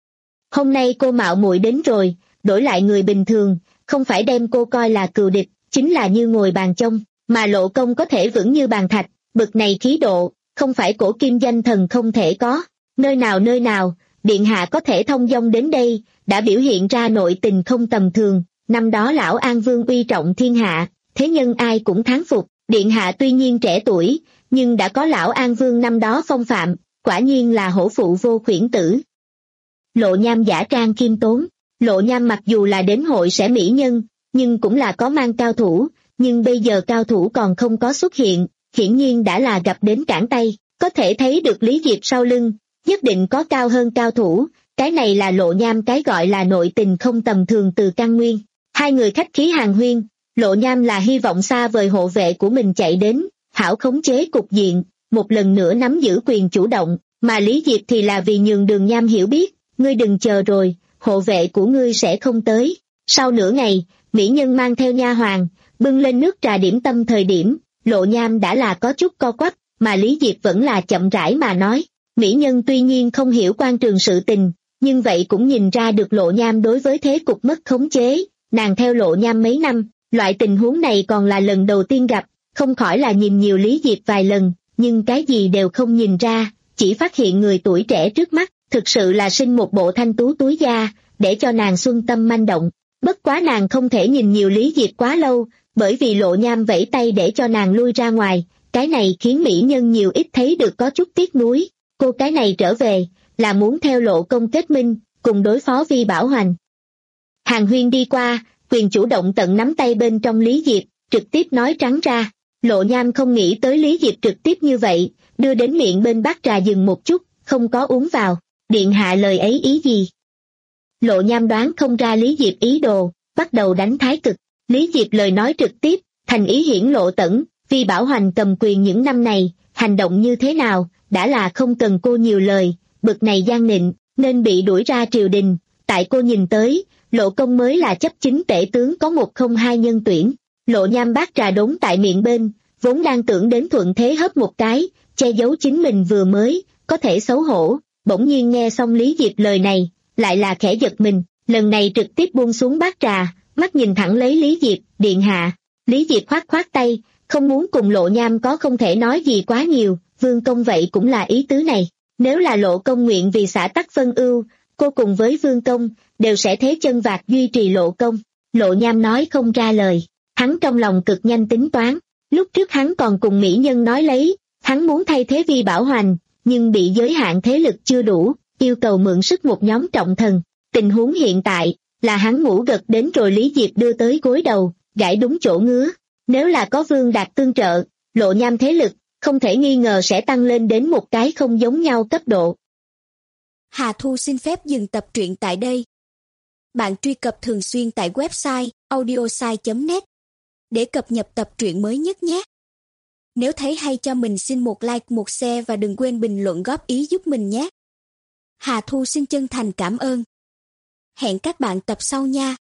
Hôm nay cô mạo muội đến rồi, đổi lại người bình thường, không phải đem cô coi là cừu địch, chính là như ngồi bàn trông, mà Lộ công có thể vững như bàn thạch, bực này khí độ, không phải cổ kim danh thần không thể có. Nơi nào nơi nào, điện hạ có thể thông dong đến đây, đã biểu hiện ra nội tình không tầm thường. Năm đó lão An Vương uy trọng thiên hạ, thế nhân ai cũng thán phục, điện hạ tuy nhiên trẻ tuổi, nhưng đã có lão An Vương năm đó phong phạm, quả nhiên là hổ phụ vô khuyển tử. Lộ Nham giả trang khiêm tốn, Lộ Nham mặc dù là đến hội sẽ mỹ nhân, nhưng cũng là có mang cao thủ, nhưng bây giờ cao thủ còn không có xuất hiện, hiển nhiên đã là gặp đến cản tay, có thể thấy được Lý Diệp sau lưng, nhất định có cao hơn cao thủ, cái này là Lộ Nham cái gọi là nội tình không tầm thường từ căn nguyên. Hai người khách khí hàn huyên, Lộ Nham là hy vọng xa vời hộ vệ của mình chạy đến, hảo khống chế cục diện, một lần nữa nắm giữ quyền chủ động, mà Lý Diệp thì là vì nhường Đường Nham hiểu biết, ngươi đừng chờ rồi, hộ vệ của ngươi sẽ không tới. Sau nửa ngày, mỹ nhân mang theo nha hoàn, bưng lên nước trà điểm tâm thời điểm, Lộ Nham đã là có chút co quắp, mà Lý Diệp vẫn là chậm rãi mà nói. Mỹ nhân tuy nhiên không hiểu quan trường sự tình, nhưng vậy cũng nhìn ra được Lộ Nham đối với thế cục mất khống chế, nàng theo Lộ Nham mấy năm, loại tình huống này còn là lần đầu tiên gặp, không khỏi là nhìn nhiều Lý Diệp vài lần, nhưng cái gì đều không nhìn ra, chỉ phát hiện người tuổi trẻ trước mắt, thực sự là sinh một bộ thanh tú túi da, để cho nàng xuân tâm manh động. Bất quá nàng không thể nhìn nhiều Lý Diệp quá lâu, bởi vì Lộ Nham vẫy tay để cho nàng lui ra ngoài, cái này khiến mỹ nhân nhiều ít thấy được có chút tiếc nuối. Cô cái này trở về, là muốn theo Lộ công kết minh, cùng đối phó Vi Bảo Hoành. Hàn huyên đi qua, quyền chủ động tận nắm tay bên trong Lý Diệp, trực tiếp nói trắng ra. Lộ Nham không nghĩ tới Lý Diệp trực tiếp như vậy, đưa đến miệng bên bát trà dừng một chút, không có uống vào. Điện hạ lời ấy ý gì? Lộ Nham đoán không ra Lý Diệp ý đồ, bắt đầu đánh thái cực. Lý Diệp lời nói trực tiếp, thành ý hiển lộ tẩn, Vi Bảo Hoành cầm quyền những năm này, hành động như thế nào, đã là không cần cô nhiều lời, bực này gian nịnh, nên bị đuổi ra triều đình. Tại cô nhìn tới, Lộ công mới là chấp chính tể tướng có một không hai nhân tuyển. Lộ Nham bát trà đốn tại miệng bên, vốn đang tưởng đến thuận thế hớp một cái, che giấu chính mình vừa mới, có thể xấu hổ, bỗng nhiên nghe xong Lý Diệp lời này, lại là khẽ giật mình, lần này trực tiếp buông xuống bát trà, mắt nhìn thẳng lấy Lý Diệp, điện hạ. Lý Diệp khoát khoát tay, không muốn cùng Lộ Nham có không thể nói gì quá nhiều, Vương công vậy cũng là ý tứ này. Nếu là Lộ công nguyện vì xã tắc phân ưu, cô cùng với Vương công, đều sẽ thế chân vạc duy trì Lộ công. Lộ Nham nói không ra lời, hắn trong lòng cực nhanh tính toán, lúc trước hắn còn cùng mỹ nhân nói lấy, hắn muốn thay thế Vi Bảo Hoành, nhưng bị giới hạn thế lực chưa đủ, yêu cầu mượn sức một nhóm trọng thần. Tình huống hiện tại, là hắn ngủ gật đến rồi Lý Diệp đưa tới gối đầu, gãi đúng chỗ ngứa. Nếu là có Vương Đạt tương trợ, Lộ Nham thế lực, không thể nghi ngờ sẽ tăng lên đến một cái không giống nhau cấp độ. Hà Thu xin phép dừng tập truyện tại đây. Bạn truy cập thường xuyên tại website audiosai chấm net để cập nhật tập truyện mới nhất nhé. Nếu thấy hay cho mình xin một like, một share và đừng quên bình luận góp ý giúp mình nhé. Hà Thu xin chân thành cảm ơn. Hẹn các bạn tập sau nha.